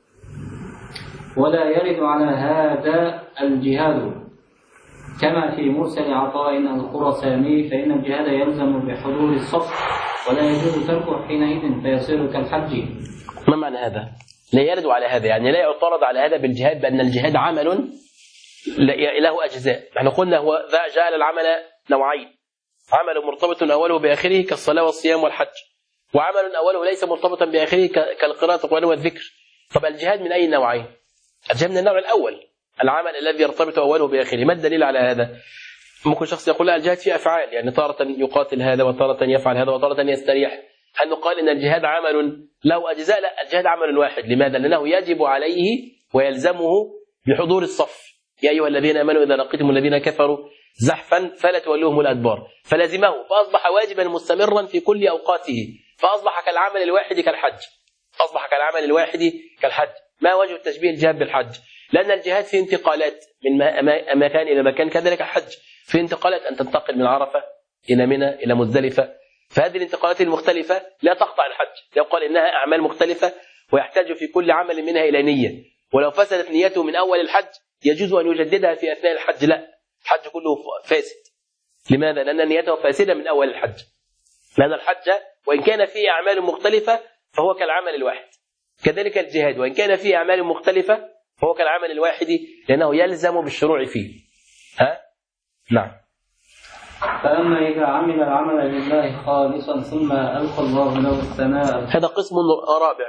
ولا يرد على هذا الجهاد كما في مرسل عطاء الخرساني، فإن الجهاد يلزم بحضور الصف ولا يجوز تركه حينئذ فيصير كالحج. ما معنى هذا؟ لا يرد على هذا، يعني لا يعترض على هذا بالجهاد بأن الجهاد عمل له أجزاء. نحن قلنا هو جعل العمل نوعين: عمل مرتبط أوله بآخره كالصلاة والصيام والحج، وعمل أوله ليس مرتبطا بآخره كالقراءة والقرآن والذكر. طب الجهاد من أي نوعين؟ الجهاد من النوع الأول، العمل الذي يرتبط أوله بآخره. ما الدليل على هذا؟ ممكن شخص يقول لا، الجهاد فيه أفعال، يعني تارة يقاتل هذا وتارة يفعل هذا وتارة يستريح. هل نقال إن الجهاد عمل له أجزاء؟ لا، الجهاد عمل واحد. لماذا؟ لأنه يجب عليه ويلزمه بحضور الصف. يا أيها الذين آمنوا إذا لقيتم الذين كفروا زحفا فلا تولوهم الأدبار، فلزمه، فأصبح واجبا مستمرا في كل أوقاته، فأصبح كالعمل الواحد كالحج. أصبح كالعمل الواحد كالحج. ما وجه التشبيه الجهاد بالحج؟ لأن الجهاد فيه انتقالات من مكان إلى مكان، كذلك الحج في انتقالات، أن تنتقل من عرفة إلى منى إلى مزدلفة. فهذه الانتقالات المختلفة لا تقطع الحج، يقال إنها أعمال مختلفة ويحتاج في كل عمل منها إلى نية. ولو فسدت نيته من أول الحج يجوز أن يجددها في أثناء الحج، لا، الحج كله فاسد. لماذا؟ لأن نيته فاسدة من أول الحج. لأن الحج وإن كان فيه أعمال مختلفة فهو كالعمل الواحد. كذلك الجهاد وإن كان فيه أعمال مختلفة فهو كالعمل الواحد، لأنه يلزم بالشروع فيه. نعم. فأما إذا عمل العمل لله خالصا ثم ألقى الله له الثناء، هذا قسم رابع.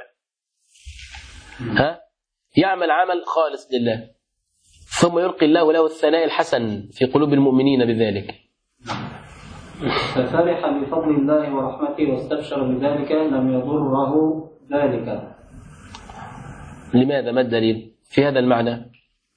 يعمل عمل خالص لله ثم يلقي الله له الثناء الحسن في قلوب المؤمنين بذلك، ففرح بفضل الله ورحمته واستبشر بذلك لم يضره ذلك. لماذا؟ ما الدليل في هذا المعنى؟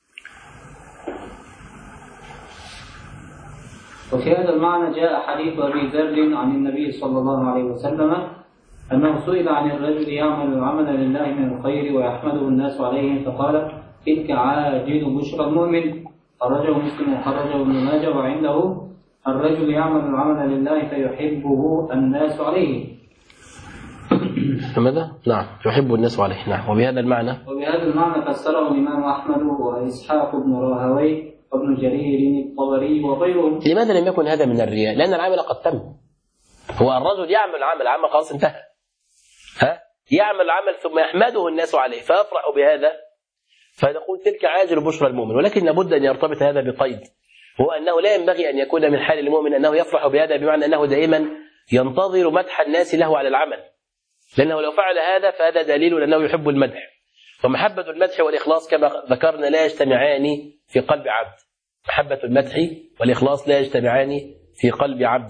وفي هذا المعنى جاء حديث أبي ذر عن النبي صلى الله عليه وسلم أنه سئل عن الرجل يعمل العمل لله من الخير ويحمده الناس عليه، فقال: تلك عاجل بشرى المؤمن. خرجه مسلم وخرجه ابن ماجه، وعنده: الرجل يعمل العمل لله فيحبه الناس عليه. ماذا؟ نعم، يحب الناس عليه. نعم. وبهذا المعنى فسره الإمام أحمد وإسحاق بن راهوي وابن جرير الطبري وغيرهم. لماذا لم يكن هذا من الرياء؟ لأن العمل قد تم. هو الرجل يعمل عمل خلاص انتهى، يعمل عمل ثم يحمده الناس عليه فيفرح بهذا، فنقول تلك عاجل بشرى المؤمن. ولكن لابد أن يرتبط هذا بقيد، هو أنه لا ينبغي أن يكون من حال المؤمن أنه يفرح بهذا بمعنى أنه دائما ينتظر مدح الناس له على العمل، لأنه لو فعل هذا فهذا دليل أنه يحب المدح. ومحبة المدح والإخلاص كما ذكرنا لا يجتمعان في قلب عبد. محبة المدح والإخلاص لا يجتمعان في قلب عبد.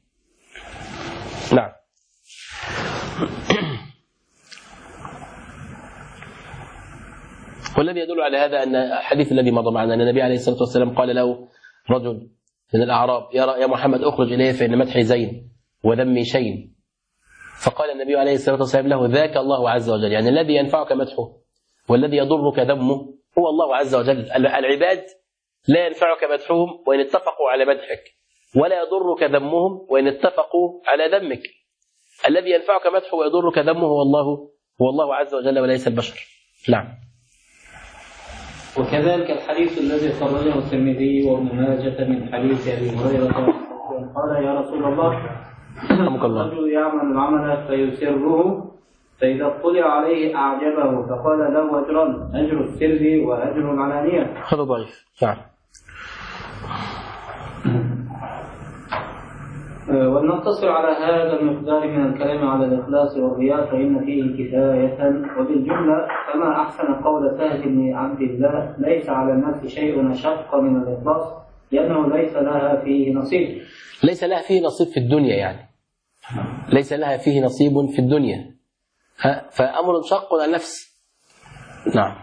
نعم. والذي يدل على هذا أن الحديث الذي مضى معنا أن النبي عليه الصلاة والسلام قال له رجل من الأعراب يا محمد أخرج إليه فإن مدحي زين وذمي شين. فقال النبي عليه الصلاة والسلام له ذاك الله عز وجل، يعني الذي ينفعك مدحه والذي يضرك ذمه هو الله عز وجل. العباد لا ينفعك مدحهم وإن اتفقوا على مدحك، ولا يضرك ذمهم وإن اتفقوا على ذمك. الذي ينفعك مدحه ويضرك ذمه هو الله عز وجل وليس البشر. نعم. وكذلك الحديث الذي خرجه الترمذي وابن ماجه من حديث أبي هريرة قال يا رسول الله الرجل يعمل العمل فيسره فإذا اطلع عليه أعجبه فقال له أجران، أجر السر وأجر العلانية. هذا ضعيف. نعم. ولنقتصر على هذا المقدار من الكلام على الإخلاص والرياء فإن فيه كفاية. وبالجملة فما أحسن قول سهل بن عبد الله ليس على النفس شيء أشق من الإخلاص لأنه ليس لها فيه نصيب. ليس لها فيه نصيب في الدنيا، يعني ليس لها فيه نصيب في الدنيا، فأمر شق على النفس. نعم.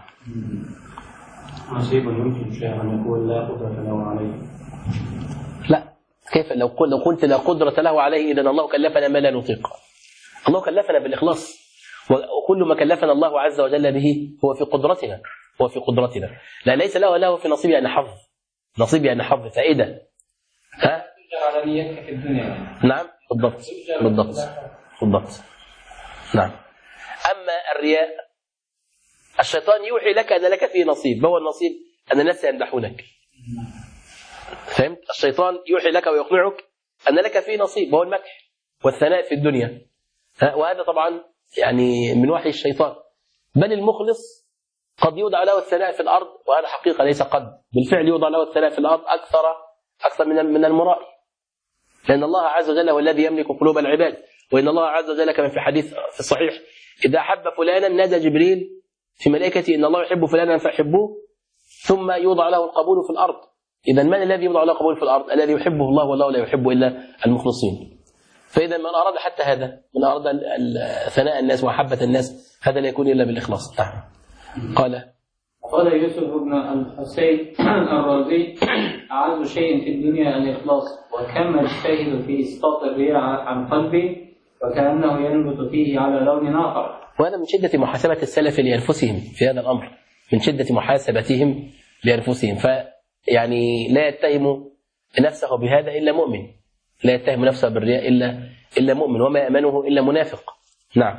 نصيب يمكن شيئا أن يقول لا قدرة له عليه. لا، كيف لو قلت لا قدرة له عليه إذن الله كلفنا ما لا نطيق. الله كلفنا بالإخلاص، وكل ما كلفنا الله عز وجل به هو في قدرتنا. لا ليس له في نصيب يعني حظ، نصيب يعني حظ فائدة. على نيتك في الدنيا. نعم بالضبط. نعم. أما الرياء الشيطان يوحي لك أن لك فيه نصيب، هو النصيب أن الناس يمدحونك. فهمت؟ الشيطان يوحي لك ويقنعك أن لك فيه نصيب، هو المدح والثناء في الدنيا. وهذا طبعا يعني من وحي الشيطان. بل المخلص قد يوضع له الثناء في الأرض، وهذا حقيقة ليس قد، بالفعل يوضع له الثناء في الأرض أكثر من المرائي، لأن الله عز وجل هو الذي يملك قلوب العباد. وإن الله عز وجل كما في حديث في الصحيح إذا أحب فلانا نادى جبريل في ملائكته إن الله يحب فلانا فأحبوه، ثم يوضع له القبول في الأرض. إذا من الذي يوضع له القبول في الأرض؟ الذي يحبه الله، والله لا يحب إلا المخلصين. فإذا من أراد حتى هذا، من أراد ثناء الناس وحبة الناس، هذا لا يكون إلا بالإخلاص. قال يوسف بن الحسين الرازي أعز شيء في الدنيا الإخلاص، وكم اجتهد في إسقاط الرياء عن قلبي وكأنه ينبت فيه على لون آخر. وهذا من شدة محاسبة السلف لأنفسهم في هذا الأمر، من شدة محاسبتهم لأنفسهم. فيعني لا يتهم نفسه بهذا إلا مؤمن، لا يتهم نفسه بالرياء إلا مؤمن، وما يأمنه إلا منافق. نعم.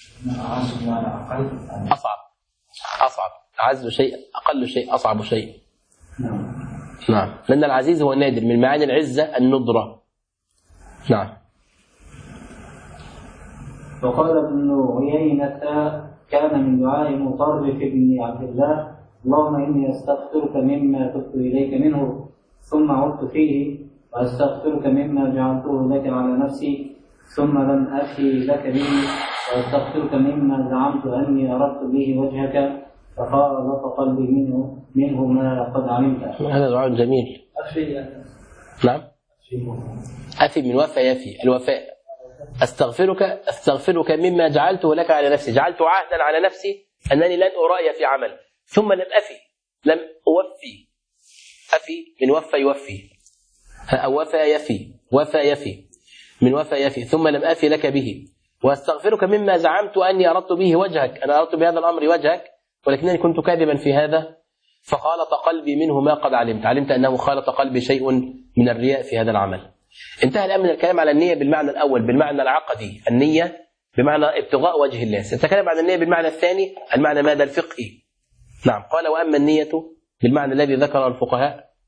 أصعب أعز شيء، أقل شيء، أصعب شيء. نعم. لأن العزيز هو النادر، من معاني العزة الندرة. نعم. وقال ابن عيينة كان من دعاء مطرف بن عبد الله اللهم إني أستغفرك مما تبت إليك منه ثم عدت فيه، وأستغفرك مما جعلته لك على نفسي ثم لم أفي لك به، وأستغفرك مما زعمت أني أردت به وجهك فخالط قلبي منه ما قد علمت. هذا دعاء جميل. نعم. أفي من وفى يفي، الوفاء. أستغفرك مما جعلته لك على نفسي، جعلت عهدا على نفسي أنني لن أرأي في عمل، ثم لم أوفي. أفي من وفى يوفي، وفى يفي من وفى يفي، ثم لم أفي لك به، وأستغفرك مما زعمت أني أردت به وجهك، أنا أردت بهذا الأمر وجهك ولكنني كنت كاذبا في هذا، فخالط قلبي منه ما قد علمت أنه خالط قلبي شيء من الرياء في هذا العمل. انتهى الآن من الكلام على النية بالمعنى الأول، بالمعنى العقدي، النية بمعنى ابتغاء وجه الله. سنتكلم عن النية بالمعنى الثاني، المعنى ماذا؟ الفقهي. نعم. قال وأما النية بالمعنى الذي ذكر الفقهاء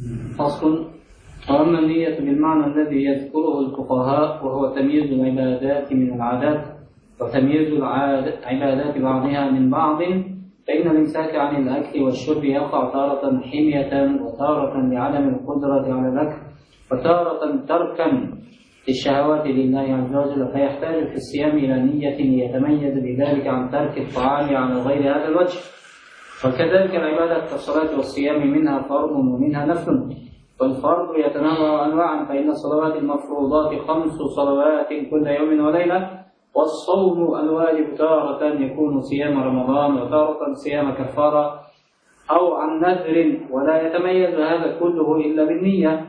فصل. وأما النية بالمعنى الذي يذكره الفقهاء وهو تمييز العبادات من العادات وتمييز العبادات بعضها من بعض، فإن الإمساك عن الأكل والشرب يقع تارة حمية وتارة لعدم القدرة على الأكل وتارة تركا للشهوات لله عز وجل، فيحتاج في الصيام إلى نية يتميز بذلك عن ترك الطعام على غير هذا الوجه. وكذلك العبادة كالصلاة والصيام منها فرض ومنها نفل، والفرض يتنوع أنواعا، فإن الصلوات المفروضات 5 صلوات كل يوم وليلة، والصوم الواجب تارة يكون صيام رمضان وتارة صيام كفارة أو عن نذر، ولا يتميز هذا كله إلا بالنية.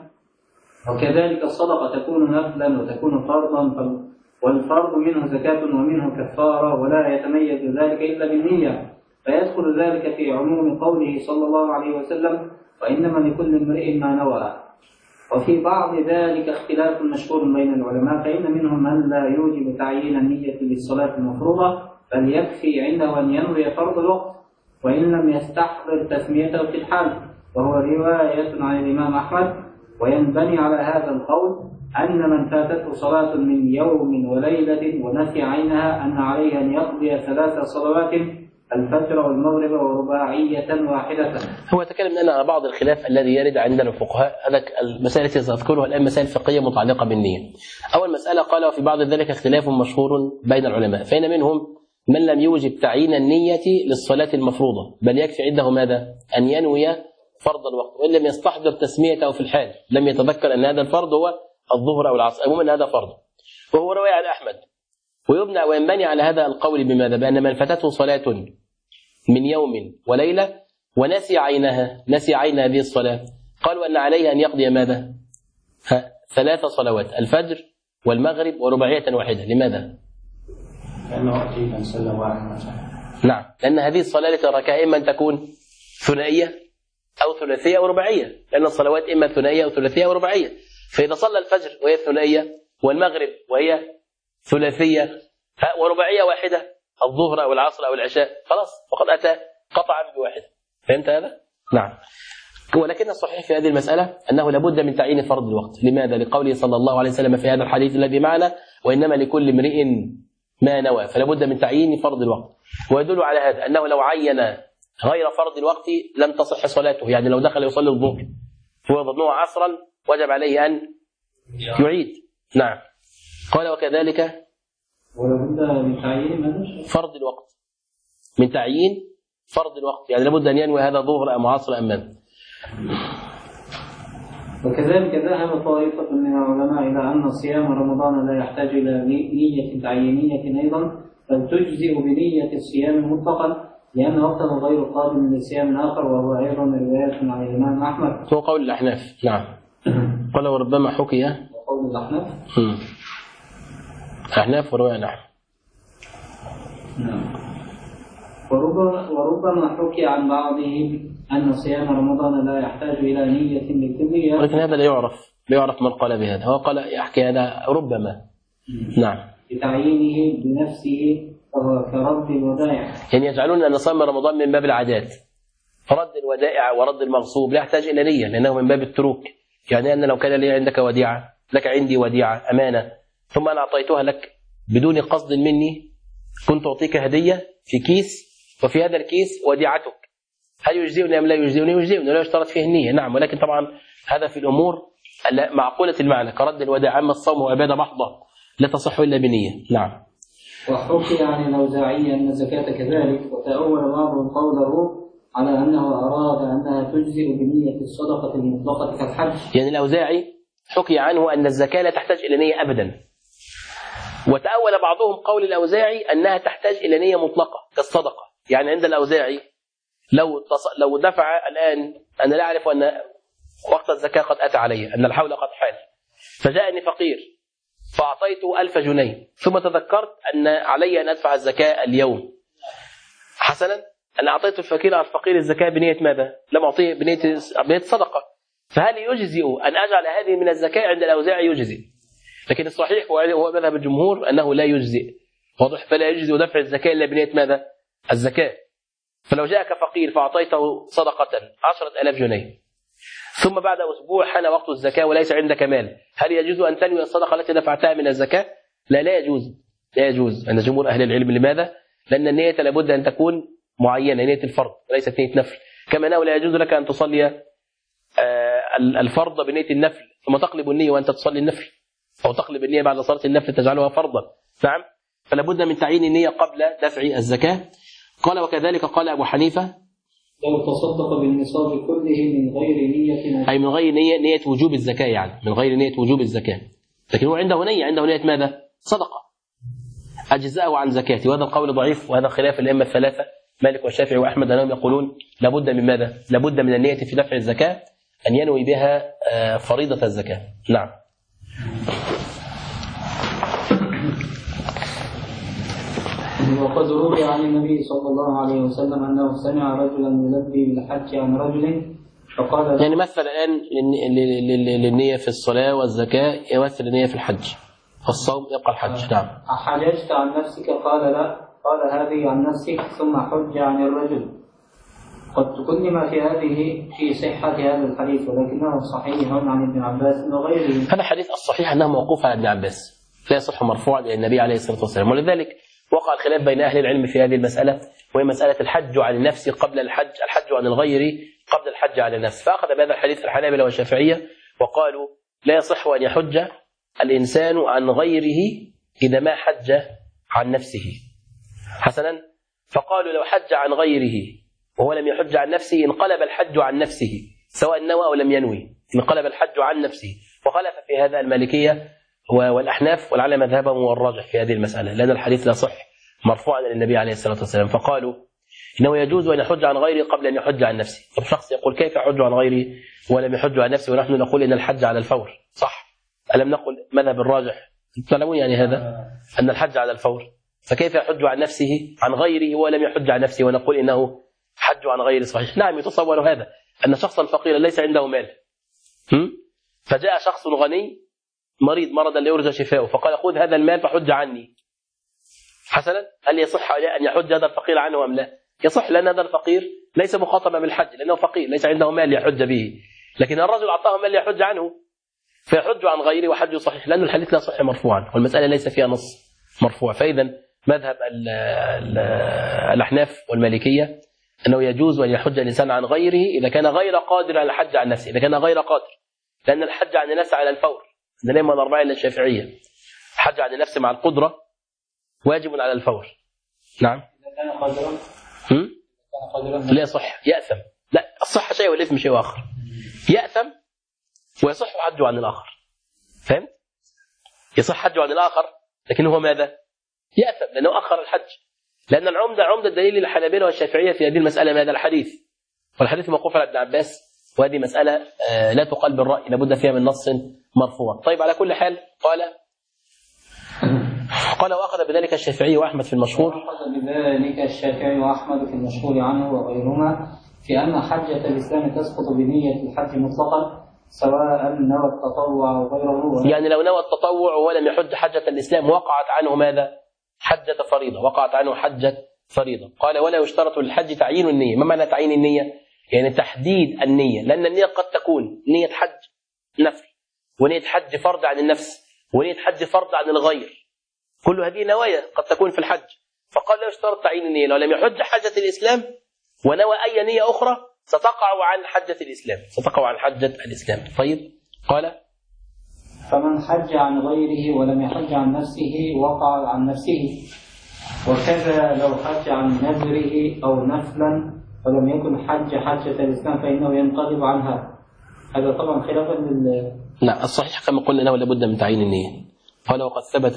وكذلك الصدقة تكون نفلا وتكون فرضا، والفرض منه زكاة ومنه كفارة، ولا يتميز ذلك إلا بالنية، فيدخل ذلك في عموم قوله صلى الله عليه وسلم: وإنما لكل امرئ ما نوى. وفي بعض ذلك اختلاف مشهور بين العلماء، فإن منهم من لا يوجب تعيين النية للصلاة المفروضة، بل يكفي عنده أن ينوي فرض الوقت وإن لم يستحضر تسميته في الحال، وهو رواية عن الإمام أحمد. وينبني على هذا القول أن من فاتته صلاة من يوم وليلة ونسي عينها أن عليه أن يقضي 3 صلوات، الفجر والمغرب ورباعية واحدة. هو تكلم لنا على بعض الخلاف الذي يرد عندنا الفقهاء، هذا المسائل التي سأذكرها الآن مسائل فقهية متعلقة بالنية. أول مسألة قال: وفي بعض ذلك اختلاف مشهور بين العلماء، فإن منهم من لم يوجب تعيين النية للصلاة المفروضة، بل يكفي عنده ماذا؟ أن ينوي فرض الوقت، وإن لم يستحضر تسميته في الحال، لم يتذكر أن هذا الفرض هو الظهر أو العصر، عموما هذا فرض، وهو رواية عن أحمد. ويبنى وينبني على هذا القول بماذا؟ بأن من فاتته صلاة من يوم وليلة ونسي عينها، نسي عين هذه الصلاة، قالوا أن عليه أن يقضي ماذا؟ 3 صلوات، الفجر والمغرب ورباعية واحدة. لماذا؟ لأنه وقت من صلى واحد. نعم، لأن هذه الصلاة التي تركها إما أن تكون ثنائية أو ثلاثية أو رباعية، لأن الصلوات إما ثنائية أو ثلاثية أو رباعية. فإذا صلى الفجر وهي ثنائية، والمغرب وهي ثلاثية، ورباعية واحدة، الظهر أو العصر أو العشاء، خلاص فقد أتى قطعا بواحد. فهمت هذا؟ نعم. ولكن الصحيح في هذه المسألة أنه لابد من تعيين فرض الوقت. لماذا؟ لقوله صلى الله عليه وسلم في هذا الحديث الذي معنا: وإنما لكل امرئ ما نوى. فلابد من تعيين فرض الوقت. ويدل على هذا أنه لو عين غير فرض الوقت لم تصح صلاته، يعني لو دخل يصلي الظهر وظنه عصرا وجب عليه أن يعيد. نعم. قال: وكذلك ولابد من تعيين فرض الوقت، من تعيين فرض الوقت، يعني لابد أن ينوي هذا ظهر أم عصر أم ماذا. وكذلك ذهب طائفة من العلماء إلى أن صيام رمضان لا يحتاج إلى نية تعيينية أيضا، بل تجزئ بنية الصيام مطلقا، لأن وقته غير قادم لصيام آخر، وهو أيضا رواية عن الإمام أحمد. هو قول الأحناف. نعم. قال: وربما حكي. وقول الأحناف. الأحناف ورواية نعم. وربما حكي عن بعضهم أن صيام رمضان لا يحتاج إلى نية للكلية، ولكن هذا لا يعرف من قال بهذا. هو قال يحكي هذا ربما. نعم. بتعيينه بنفسه، وهو كرد الودائع، يعني يجعلون أن صيام رمضان من باب العادات، فرد الودائع ورد المغصوب لا يحتاج إلى نية، لأنه من باب التروك. يعني أن لو كان لي عندك وديعة، لك عندي وديعة أمانة، ثم أنا أعطيتها لك بدون قصد مني، كنت أعطيك هدية في كيس، وفي هذا الكيس وديعتك، هل يجزئني أم لا يجزئني؟ يجزئني، لا يشترط فيه النية. نعم. ولكن طبعا هذا في الأمور معقولة المعنى كرد الودائع. أما الصوم هو عبادة محضة لا تصح إلا بنية. نعم. وحكي عن الأوزاعي أن الزكاة كذلك، وتأول بعضهم قوله على أنه أراد أنها تجزئ بنية الصدقة المطلقة كالحج. يعني الأوزاعي حكي عنه أن الزكاة لا تحتاج إلى نية أبدا، وتأول بعضهم قول الأوزاعي أنها تحتاج إلى نية مطلقة كالصدقة. يعني عند الأوزاعي لو دفع الآن، أنا لا أعرف أن وقت الزكاة قد أتى علي، أن الحول قد حان، فجاءني فقير فأعطيته 1000 جنيه، ثم تذكرت أن علي أن أدفع الزكاة اليوم. حسنا، أنا أعطيت الفقير الزكاة بنية ماذا؟ لم أعطيه بنية صدقة. فهل يجزئ أن أجعل هذه من الزكاة؟ عند الأوزاعي يجزئ، لكن الصحيح هو مذهب الجمهور أنه لا يجزئ. واضح؟ فلا يجزئ دفع الزكاة إلا بنية ماذا؟ الزكاة. فلو جاءك فقير فأعطيته صدقة 10,000 جنيه، ثم بعد أسبوع حان وقت الزكاة وليس عندك مال، هل يجوز أن تنوي الصدقة التي دفعتها من الزكاة؟ لا يجوز، لا يجوز عند جمهور أهل العلم. لماذا؟ لأن النية لابد أن تكون معينة، نية الفرض وليست نية نفل. كما أنه لا يجوز لك أن تصلي الفرض بنية النفل ثم تقلب النية وأنت تصلي النفل، أو تقلب النية بعد صلاة النفل تجعلها فرضا. نعم، فلا بد من تعيين النية قبل دفع الزكاة. قال وكذلك قال أبو حنيفة لو تصدق بالنصاب كله من غير نية، أي من غير نية وجوب الزكاة، يعني من غير نية وجوب الزكاة، لكن هو عنده نية ماذا؟ صدقة، أجزاءه عن زكاته. وهذا القول ضعيف، وهذا خلاف الأئمة الثلاثة مالك والشافعي وأحمد، أنهم يقولون لابد من ماذا؟ لابد من النية في دفع الزكاة أن ينوي بها فريضة الزكاة. نعم. وقد روي عن النبي صلى الله عليه وسلم أنه سمع رجلا يلبي بالحج عن رجل فقال يعني مثل الآن للنية في الصلاة والزكاة يمثل النية في الحج، فالصوم يبقى الحج. نعم. أحججت عن نفسك؟ قال لا. قال هذه عن نفسك ثم حج عن الرجل. قد تكلم في هذه في صحة هذا الحديث، ولكنه صحيح عن ابن عباس وغيره. هذا الحديث الصحيح أنه موقوف على ابن عباس، لا يصح مرفوعا إلى النبي عليه الصلاة والسلام. ولذلك وقع الخلاف بين أهل العلم في هذه المسألة، وهي مسألة الحج عن النفس قبل الحج، الحج عن الغير قبل الحج عن النفس. فأخذ بهذا الحديث الحنابلة والشافعية وقالوا لا يصح أن يحج الإنسان عن غيره إذا ما حج عن نفسه. حسنا، فقالوا لو حج عن غيره وهو لم يحج عن نفسه انقلب الحج عن نفسه، سواء نوى أو لم ينوي، انقلب الحج عن نفسه. وخلف في هذا المالكية والأحناف، ولعل مذهبهم هو الراجح في هذه المسألة، لأن الحديث لا صح مرفوعا إلى النبي عليه الصلاة والسلام. فقالوا إنه يجوز أن يحج عن غيره قبل أن يحج عن نفسه. طب شخص يقول كيف يحج عن غيره ولم يحج عن نفسه، ونحن نقول إن الحج على الفور، صح؟ ألم نقل مذهب الراجح؟ تعلمون يعني هذا أن الحج على الفور، فكيف يحج عن نفسه عن غيره ولم يحج عن نفسه ونقول إنه حج عن غيره صحيح؟ نعم، يتصور هذا أن شخصا فقيرا ليس عنده مال، فجاء شخص غني مريض مرضا لا يرجى شفاؤه، فقال خذ هذا المال فحج عني. حسنا، هل يصح أن يحج هذا الفقير عنه أم لا؟ يصح، لأن هذا الفقير ليس مخاطبا بالحج، لأنه فقير ليس عنده مال يحج به، لكن الرجل أعطاه مال يحج عنه فيحج عن غيره وحج صحيح، لأن الحديث لا صح مرفوعا والمسألة ليس فيها نص مرفوع. فإذا مذهب الأحناف والمالكية أنه يجوز أن يحج الإنسان عن غيره إذا كان غير قادر على الحج عن نفسه، إذا كان غير قادر، لأن الحج عن النفس على الفور، ده لما الأربعة إلى الشافعية، الحج عن النفس مع القدرة واجب على الفور. نعم. إذا كان قادرا لا يصح، يأثم. لا، الصحة شيء والإثم شيء آخر. يأثم ويصح حجه عن الآخر، فهمت؟ يصح حجه عن الآخر، لكن هو ماذا؟ يأثم لأنه أخر الحج، لأن عمدة الدليل للحنابلة والشافعية في هذه المسألة ماذا؟ الحديث، والحديث موقوف على ابن عباس، وهذه مسألة لا تقال بالرأي، لابد فيها من نص مرفوع. طيب، على كل حال قال وأخذ بذلك الشافعي وأحمد في المشهور. وأخذ بذلك الشافعي وأحمد في المشهور عنه وغيرهما في أن حجة الإسلام تسقط بنية الحج مطلقا سواء نوى التطوع أو غيره. يعني لو نوى التطوع ولم يحج حجة الإسلام وقعت عنه ماذا؟ حجة فريضة، وقعت عنه حجة فريضة. قال ولا يشترط للحج تعيين النية. ما معنى تعيين النية؟ يعني تحديد النية، لأن النية قد تكون نية حج نفل، ونية حج فرض عن النفس، ونية حج فرض عن الغير، كل هذه نوايا قد تكون في الحج. فقال لا يشترط تعيين النية، لو لم يحج حجة الإسلام ونوى أي نية أخرى ستقع عن حجة الإسلام، ستقع عن حجة الإسلام. طيب، قال فمن حج عن غيره ولم يحج عن نفسه وقع عن نفسه، وكذا لو حج عن نذره أو نفلا ولم يكن حجة الإسلام فإنه ينقلب عنها. هذا طبعا خلافا لا، الصحيح كما قلنا أنه لابد من تعيين النية. قال وقد ثبت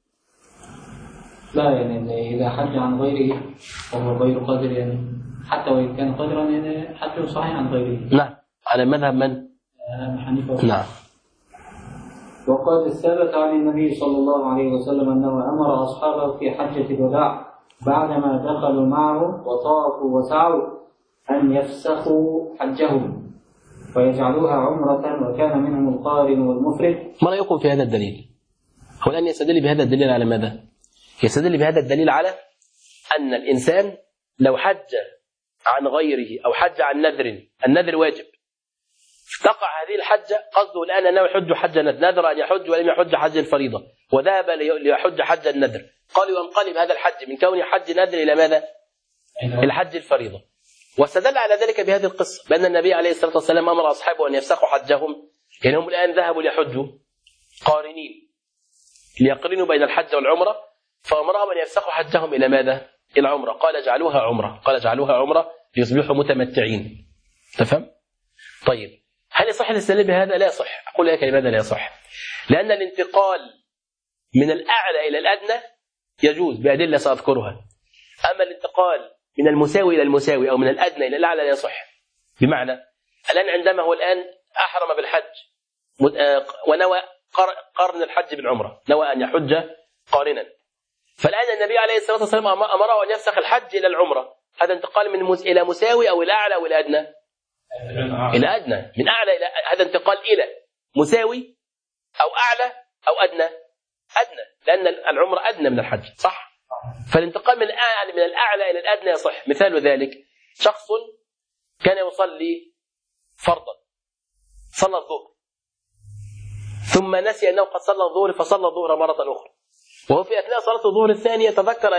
لا، يعني إذا حج عن غيره وهو غير قادر، يعني حتى وإن كان قادرا يعني حجه صحيح عن غيره. نعم، على مذهب من؟ حنيفة. نعم. وقد ثبت عن النبي صلى الله عليه وسلم أنه أمر أصحابه في حجة الوداع بعدما دخلوا معه وطافوا وسعوا أن يفسخوا حجهم ويجعلوها عمرة، وكان منهم القارن والمفرد. ما رأيكم في هذا الدليل؟ هو الآن يستدل بهذا الدليل على ماذا؟ يستدل بهذا الدليل على أن الإنسان لو حج عن غيره أو حج عن نذر، النذر واجب، تقع هذه الحجة قصده الآن أنه يحج حج الندر، نذر أن يحج ولم يحج حج الفريضة وذهب ليحج حج الندر، قالوا ينقلب هذا الحج من كونه حج ندر إلى ماذا؟ إلى حج الفريضة. واستدل على ذلك بهذه القصة بأن النبي عليه الصلاة والسلام أمر أصحابه أن يفسخوا حجهم، يعني هم الآن ذهبوا ليحجوا قارنين ليقرنوا بين الحج والعمرة، فأمرهم أن يفسخوا حجهم إلى ماذا؟ إلى عمرة، قال اجعلوها عمرة، قال اجعلوها عمرة ليصبحوا متمتعين. تفهم؟ طيب هل يصح الاستدلال بهذا؟ لا يصح. أقول لك لماذا لا يصح؟ لأن الانتقال من الأعلى إلى الأدنى يجوز بأدلة سأذكرها، أما الانتقال من المساوي إلى المساوي أو من الأدنى إلى الأعلى لا يصح. بمعنى الآن عندما هو الآن أحرم بالحج ونوى قرن الحج بالعمرة، نوى أن يحج قارنا، فالآن النبي عليه الصلاة والسلام أمره أن يفسخ الحج إلى العمرة، هذا انتقال من إلى مساوي أو إلى أعلى أو إلى أدنى؟ إلى أدنى. من أعلى إلى، هذا انتقال إلى مساوي أو أعلى أو أدنى؟ أدنى، لأن العمرة أدنى من الحج، صح؟ فالانتقال من الأعلى إلى الأدنى يصح. مثال ذلك شخص كان يصلي فرضا، صلى الظهر ثم نسي أنه قد صلى الظهر فصلى الظهر مرة أخرى، وهو في أثناء صلاة الظهر الثانية تذكر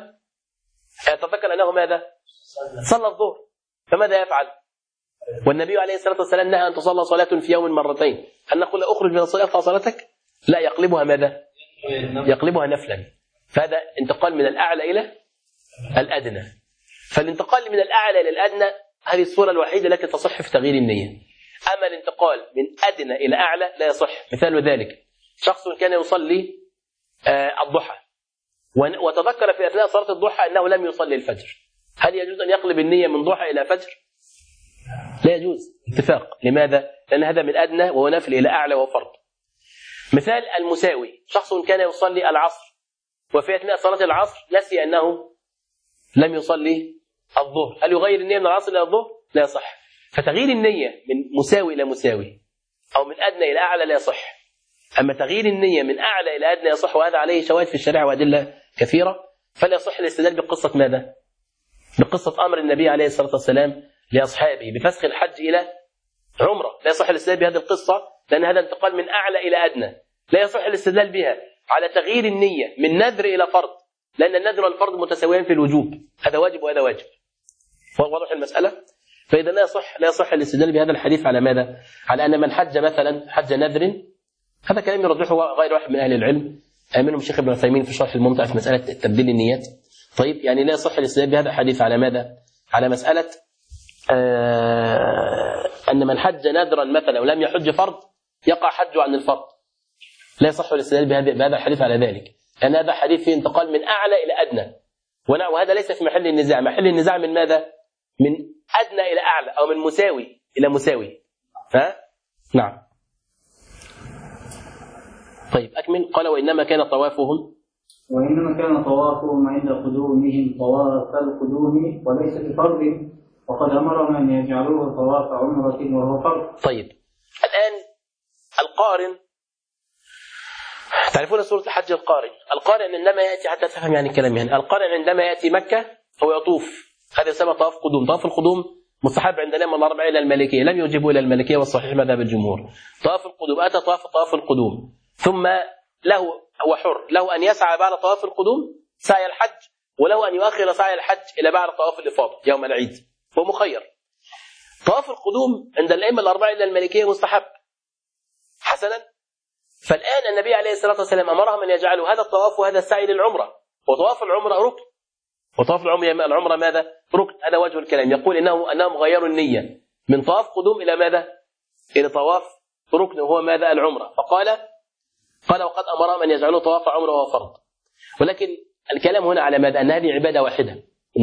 أنه ماذا؟ صلى الظهر، فماذا يفعل؟ والنبي عليه الصلاة والسلام نهى أن تصلى صلاة في يوم مرتين، هل نقول أخرج من الصلاة فصلاتك؟ لا، يقلبها ماذا؟ يقلبها نفلا. فهذا انتقال من الأعلى إلى الأدنى. فالانتقال من الأعلى إلى الأدنى هذه الصورة الوحيدة التي تصح في تغيير النية. أما الانتقال من أدنى إلى أعلى لا يصح. مثال ذلك شخص كان يصلي الضحى وتذكر في أثناء صلاة الضحى أنه لم يصلي الفجر، هل يجوز أن يقلب النية من ضحى إلى فجر؟ لا يجوز، اتفاق. لماذا؟ لأن هذا من أدنى وهو نفل إلى أعلى وفرض. مثال المساوي شخص كان يصلي العصر وفي أثناء صلاة العصر نسي أنه لم يصلي الظهر، هل يغير النية من العصر إلى الظهر؟ لا يصح. فتغيير النية من مساوي إلى مساوي أو من أدنى إلى أعلى لا يصح. أما تغيير النية من أعلى إلى أدنى يصح، وهذا عليه شواهد في الشريعة وأدلة كثيرة. فلا يصح الاستدلال بقصة ماذا؟ بقصة أمر النبي عليه الصلاة والسلام لأصحابه بفسخ الحج إلى عمرة، لا يصح الاستدلال بهذه القصة لأن هذا انتقال من أعلى إلى أدنى. لا يصح الاستدلال بها على تغيير النية من نذر إلى فرض، لأن النذر والفرض متساويان في الوجوب، هذا واجب وهذا واجب. واضح المسألة؟ فإذا لا يصح الاستدلال بهذا الحديث على ماذا؟ على أن من حج مثلا حج نذر، هذا كلام يرجحه غير واحد من أهل العلم، منهم الشيخ ابن عثيمين في شرح الممتع في مسألة تبديل النيات. طيب يعني لا يصح الاستدلال بهذا الحديث على ماذا؟ على مسألة أن من حج نذرا مثلا ولم يحج فرض يقع حجه عن الفرض. لا يصح الاستدلال بهذا الحديث على ذلك، لأن هذا حديث فيه انتقال من أعلى إلى أدنى، وهذا ليس في محل النزاع. محل النزاع من ماذا؟ من أدنى إلى أعلى أو من مساوي إلى مساوي. نعم. طيب أكمل. قال وإنما كان طوافهم عند قدومهم طواف القدوم وليس بفرض، وقد أمرهم أن يجعلوه طواف عمرة وهو فرض. طيب الآن القارن، تعرفون سورة الحج القارن عندما يأتي، حتى تفهم يعني كلام، يعني القارن عندما يأتي مكة هو يطوف، هذا يسمى طواف قدوم. طواف القدوم مستحب عندنا من الأربعة إلى المالكية، لم يجيبوا إلى المالكية والصحيح مذهب الجمهور. طواف القدوم أتى طواف القدوم، ثم هو حر له أن يسعى بعد طواف القدوم سعي الحج، وله أن يؤخر سعي الحج إلى بعد طواف الإفاضة يوم العيد، هو مخير. طواف القدوم عند الأئمة الأربعة إلى المالكية مستحب. حسنا، فالآن النبي عليه الصلاة والسلام أمرهم أن يجعلوا هذا الطواف وهذا السعي للعمرة، وطواف العمرة ركن، وطواف العمرة ماذا؟ ركن. هذا وجه الكلام، يقول أنهم غيروا النية من طواف قدوم إلى ماذا؟ إلى طواف ركن، وهو ماذا؟ العمرة. قال وقد أمرهم أن يجعلوا طواف عمرة وهو فرض. ولكن الكلام هنا على ماذا؟ أن هذه عبادة واحدة،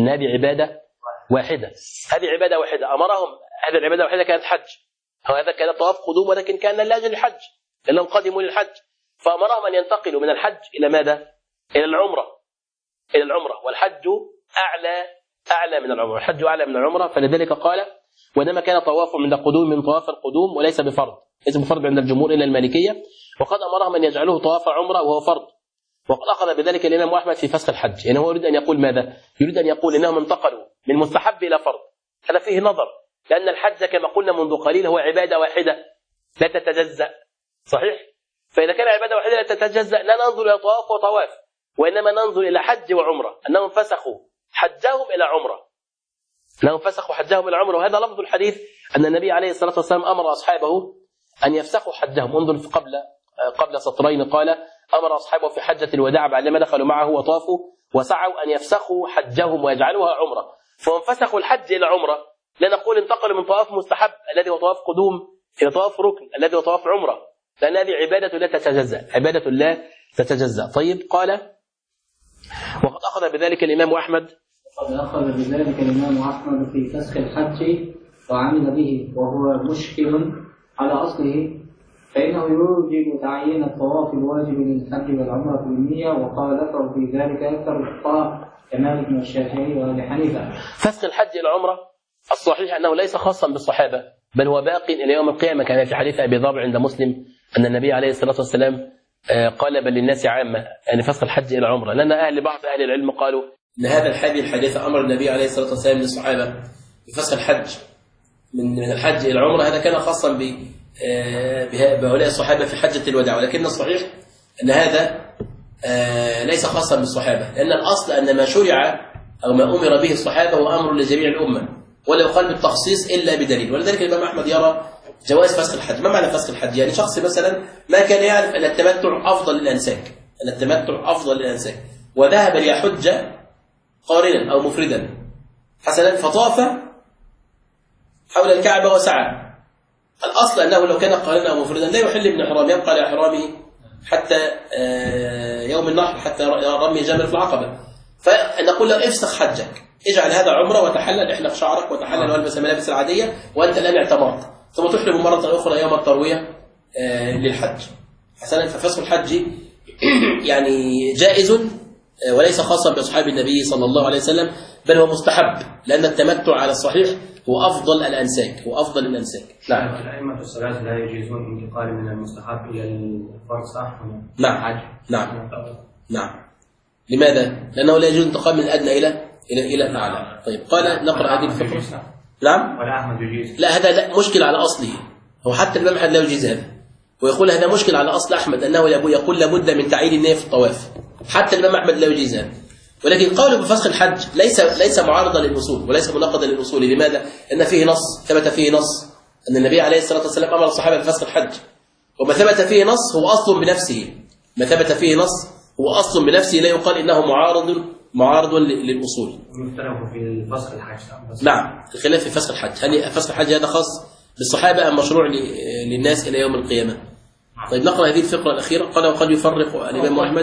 هذه عبادة واحدة أمرهم. هذه العبادة الواحدة كانت حج، وهذا كان طواف قدوم، ولكن كان لأجل الحج، لأنهم قدموا للحج، فأمرهم أن ينتقلوا من الحج إلى ماذا؟ إلى العمرة، والحج أعلى من العمرة، الحج أعلى من العمرة. فلذلك قال وإنما كان طوافهم عند قدوم من طواف القدوم وليس بفرض، ليس بفرض عند الجمهور إلا المالكية، وقد أمرهم أن يجعلوه طواف عمرة وهو فرض. وقد أخذ بذلك الإمام أحمد في فسخ الحج، يعني هو يريد أن يقول ماذا؟ يريد أن يقول إنهم انتقلوا من مستحب إلى فرض. هذا فيه نظر، لأن الحج كما قلنا منذ قليل هو عبادة واحدة لا تتجزأ، صحيح؟ فإذا كان عبادة واحدة لا تتجزأ لا ننظر إلى طواف وطواف، وإنما ننظر إلى حج وعمرة، أنهم فسخوا حجهم إلى عمرة، أنهم فسخوا حجهم إلى عمرة. وهذا لفظ الحديث أن النبي عليه الصلاة والسلام أمر أصحابه أن يفسخوا حجهم. انظر قبل سطرين قال أمر أصحابه في حجة الوداع بعدما دخلوا معه وطافوا وسعوا أن يفسخوا حجهم ويجعلوها عمرة، فهم فسخوا الحج إلى عمرة. لا نقول انتقلوا من طواف مستحب الذي هو طواف قدوم إلى طواف ركن الذي هو طواف عمرة، لأن هذه عبادة لا تتجزأ، عبادة لا تتجزأ. طيب قال وقد أخذ بذلك الإمام أحمد في فسخ الحج وعمل به وهو مشكل على أصله، فإنه يوجب تعيين الطواف الواجب للحج والعمرة بالنية، وخالفه في ذلك أكثر الفقهاء كمالك والشافعي وأبي حنيفة. فسخ الحج إلى العمرة الصحيح أنه ليس خاصا بالصحابة، بل هو باق إلى يوم القيامة، كما في حديث أبي ذر عند مسلم أن النبي عليه الصلاة والسلام قال بل للناس عامة، يعني فسخ الحج إلى العمرة، لأن بعض أهل العلم قالوا أن هذا الحديث أمر النبي عليه الصلاة والسلام للصحابة بفسخ الحج من الحج إلى العمرة، هذا كان خاصا بهؤلاء الصحابة في حجة الوداع، ولكن الصحيح أن هذا ليس خاصا بالصحابة، لأن الأصل أن ما شرع أو ما أمر به الصحابة هو أمر لجميع الأمة، ولا يقال بالتخصيص إلا بدليل. ولذلك الإمام أحمد يرى جواز فسخ الحج. ما معنى فسخ الحج؟ يعني شخص مثلا ما كان يعرف أن التمتع أفضل للأنساك، وذهب ليحج قارنا أو مفردا حسنا، فطاف حول الكعبة وسعى. الأصل أنه لو كان قارنا أو مفردا لا يحل من إحرامه، يبقى على إحرامه حتى يوم النحر، حتى رمي جمر في العقبة. فنقول له افسخ حجك، اجعل هذا عمرة وتحلل، احلق شعرك وتحلل والبس الملابس العادية وأنت الآن اعتمرت، ثم تحرم مرة أخرى يوم التروية للحج حسنا. ففسخ الحج يعني جائز وليس خاصا بأصحاب النبي صلى الله عليه وسلم، بل هو مستحب، لأن التمتع على الصحيح هو أفضل الأنساك. نعم. الأئمة الصلاة لا يجيزون انتقال من المستحب إلى الفرض، صح؟ نعم. لماذا؟ لأنه لا يجوز انتقال من الأدنى إلى الأعلى. طيب قال نقرأ هذه الفقرة. نعم. ولا أحمد يجيز. لا، هذا لا مشكل على أصله، هو حتى الإمام أحمد لا يجيز هذا، ويقول هذا مشكل على أصل أحمد أنه يقول لابد من تعيين النية في الطواف، حتى الإمام أحمد لا يجيز هذا. ولكن قوله بفسخ الحج ليس معارضا للأصول وليس مناقضا للأصول. لماذا؟ لأن فيه نص، ثبت فيه نص أن النبي عليه الصلاة والسلام أمر الصحابة بفسخ الحج، وما ثبت فيه نص هو أصل بنفسه، لا يقال إنه معارض للأصول. مختلف في الفسخ الحج. نعم، الخلاف في فسخ الحج، هل فسخ الحج هذا خاص بالصحابة أم مشروع للناس إلى يوم القيامة؟ طيب نقرأ هذه الفقرة الأخيرة. قال وقد يفرق الإمام أحمد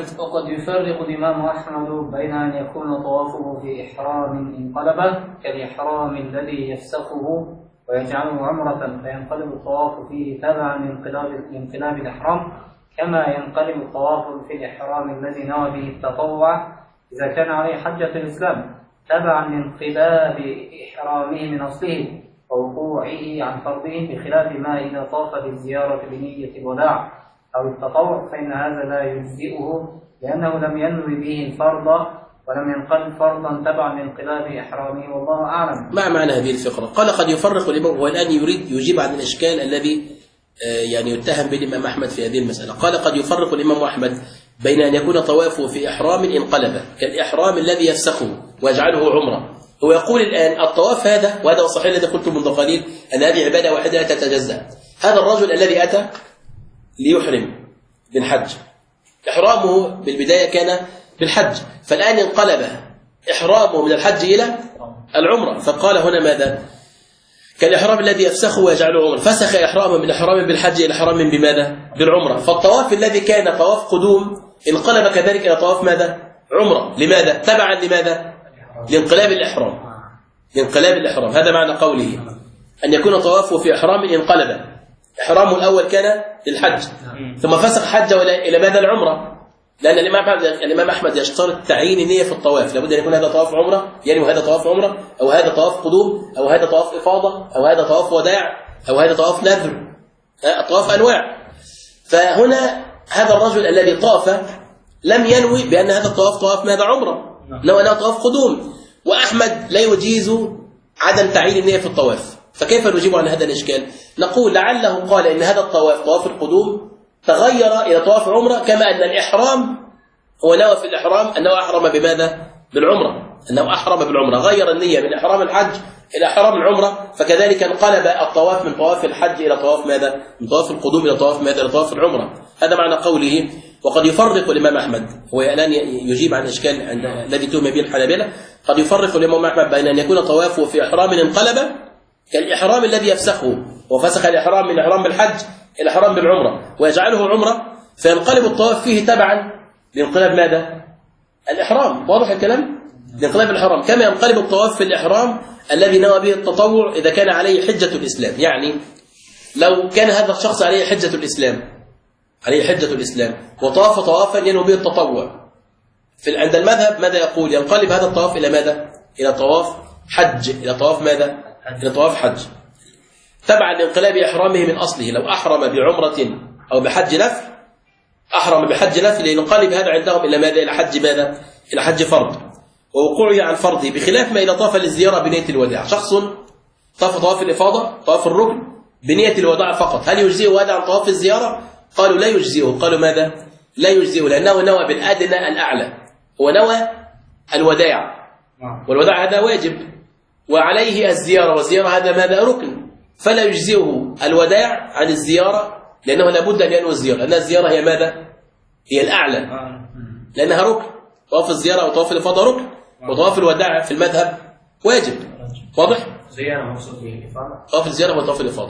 بين أن يكون طوافه في إحرام انقلب كالإحرام الذي يفسخه ويجعله عمرة، فينقلب الطواف فيه تبعا لانقلاب الإحرام، كما ينقلب الطواف في الإحرام الذي نوى به التطوع إذا كان عليه حجة الإسلام تبعا لانقلاب إحرامه من أصله ووقوعه عن فرضه، بخلاف ما إذا طاف بالزيارة بنية الوداع أو التطوع فإن هذا لا يجزئه، لأنه لم ينوي به الفرض ولم ينقلب فرضا تبعا لانقلاب إحرامه، والله أعلم. ما معنى هذه الفقرة؟ قال قد يفرق الإمام، والآن يريد يجيب عن الإشكال الذي يعني يتهم به الإمام أحمد في هذه المسألة. قال قد يفرق الإمام أحمد بين أن يكون طوافه في إحرام انقلب كالإحرام الذي يفسخه ويجعله عمرة. هو يقول الآن الطواف هذا، وهذا هو الصحيح الذي قلت منذ قليل أن هذه عبادة واحدة لا تتجزأ. هذا الرجل الذي أتى ليحرم بالحج، إحرامه بالبداية كان بالحج، فالآن انقلب إحرامه من الحج إلى العمرة، فقال هنا ماذا؟ كالإحرام الذي يفسخه ويجعله عمرة، فسخ إحرامه من إحرام بالحج إلى إحرام بماذا؟ بالعمرة. فالطواف الذي كان طواف قدوم انقلب كذلك إلى طواف ماذا؟ عمرة. لماذا؟ تبعا لماذا؟ لانقلاب الإحرام. هذا معنى قوله أن يكون طوافه في إحرام انقلب. إحرامه الأول كان للحج ثم فسخ حجه إلى ماذا؟ العمرة، لأن الإمام أحمد يشترط تعيين النية في الطواف، لابد أن يكون هذا طواف عمرة، يعني وهذا طواف عمرة، أو هذا طواف قدوم، أو هذا طواف إفاضة، أو هذا طواف وداع، أو هذا طواف نذر، طواف أنواع. فهنا هذا الرجل الذي طاف لم ينوي بأن هذا الطواف طواف ماذا؟ عمرة، نوى أنه طواف قدوم. وأحمد لا يجيز عدم تعيين النية في الطواف، فكيف نجيب عن هذا الإشكال؟ نقول لعله قال إن هذا الطواف طواف القدوم تغير إلى طواف العمرة، كما أن الإحرام هو نوى في الإحرام أنه أحرم بماذا؟ بالعمرة، أنه أحرم بالعمرة، غير النية من إحرام الحج إلى إحرام العمرة، فكذلك انقلب الطواف من طواف الحج إلى طواف ماذا؟ من طواف القدوم إلى طواف ماذا؟ إلى طواف العمرة. هذا معنى قوله. وقد يفرق الإمام أحمد، هو الآن يجيب عن الإشكال الذي تهم به الحنابلة، قد يفرق الإمام أحمد بين أن يكون طوافه في إحرام انقلب كالإحرام الذي يفسخه، وفسخ الإحرام من إحرام بالحج إلى إحرام بالعمرة ويجعله عمرة، فينقلب الطواف فيه تبعا لانقلاب ماذا؟ الإحرام. واضح الكلام؟ لانقلاب الإحرام، كما ينقلب الطواف في الإحرام الذي نوى به التطوع إذا كان عليه حجة الإسلام. يعني لو كان هذا الشخص عليه حجة الإسلام وطاف طوافا ينوي به التطوع، عند المذهب ماذا يقول؟ ينقلب هذا الطواف إلى ماذا؟ إلى طواف حج، إلى طواف ماذا؟ إلى طواف حج، تبعا لانقلاب إحرامه من أصله. لو أحرم بعمرة أو بحج نفل، أحرم بحج نفل ينقلب هذا عندهم إلى ماذا؟ إلى حج ماذا؟ إلى حج فرض، ووقوعه عن فرضه، بخلاف ما إذا طاف للزيارة بنية الوداع. شخص طاف طواف الإفاضة، طواف الركن بنية الوداع فقط، هل يجزئه هذا عن طواف الزيارة؟ قالوا لا يجزئه. قالوا ماذا؟ لا يجزئه، لأنه نوى بالأدنى الأعلى، هو نوى الوداع، والوداع هذا واجب وعليه الزيارة، والزيارة هذا ماذا؟ ركن، فلا يجزئه الوداع عن الزيارة، لأنه لابد أن ينوي الزيارة، لأن الزيارة هي ماذا؟ هي الأعلى، لأنها ركن. طواف الزيارة وطواف الإفاضة ركن، وطواف الوداع في المذهب واجب. واضح؟ زيارة مقصود به الإفاضة. طواف الزيارة وطواف الإفاضة.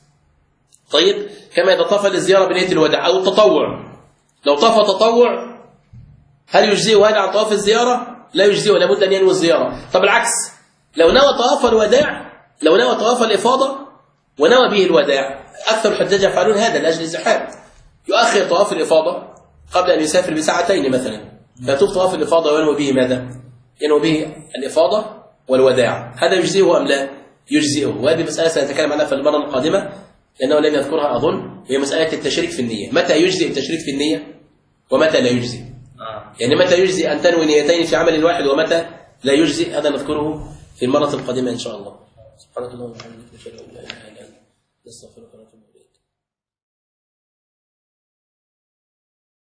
طيب، كما إذا طاف للزيارة بنية الوداع أو التطوع، لو طاف تطوع هل يجزئه هذا عن طواف الزيارة؟ لا يجزئه، لابد أن ينوي الزيارة. طب العكس، لو نوى طواف الوداع، لو نوى طواف الإفاضة ونوى به الوداع، أكثر الحجاج يفعلون هذا لأجل الزحام، يؤخر طواف الإفاضة قبل أن يسافر بساعتين مثلا، فيطوف طواف الإفاضة وينوي به ماذا؟ ينوي به الإفاضة والوداع. هذا يجزئه أم لا؟ يجزئه. وهذه مسألة سنتكلم عنها في المرة القادمة، لأنه لم يذكرها أظن، وهي مسألة التشريك في النية. متى يجزئ التشريك في النية ومتى لا يجزئ؟ يعني متى يجزئ أن تنوي نيتين في عمل واحد ومتى لا يجزئ؟ هذا نذكره في المرة القادمة إن شاء الله. سبحانك اللهم وبحمدك، نشهد أن لا إله إلا أنت، نستغفرك ونتوب إليك.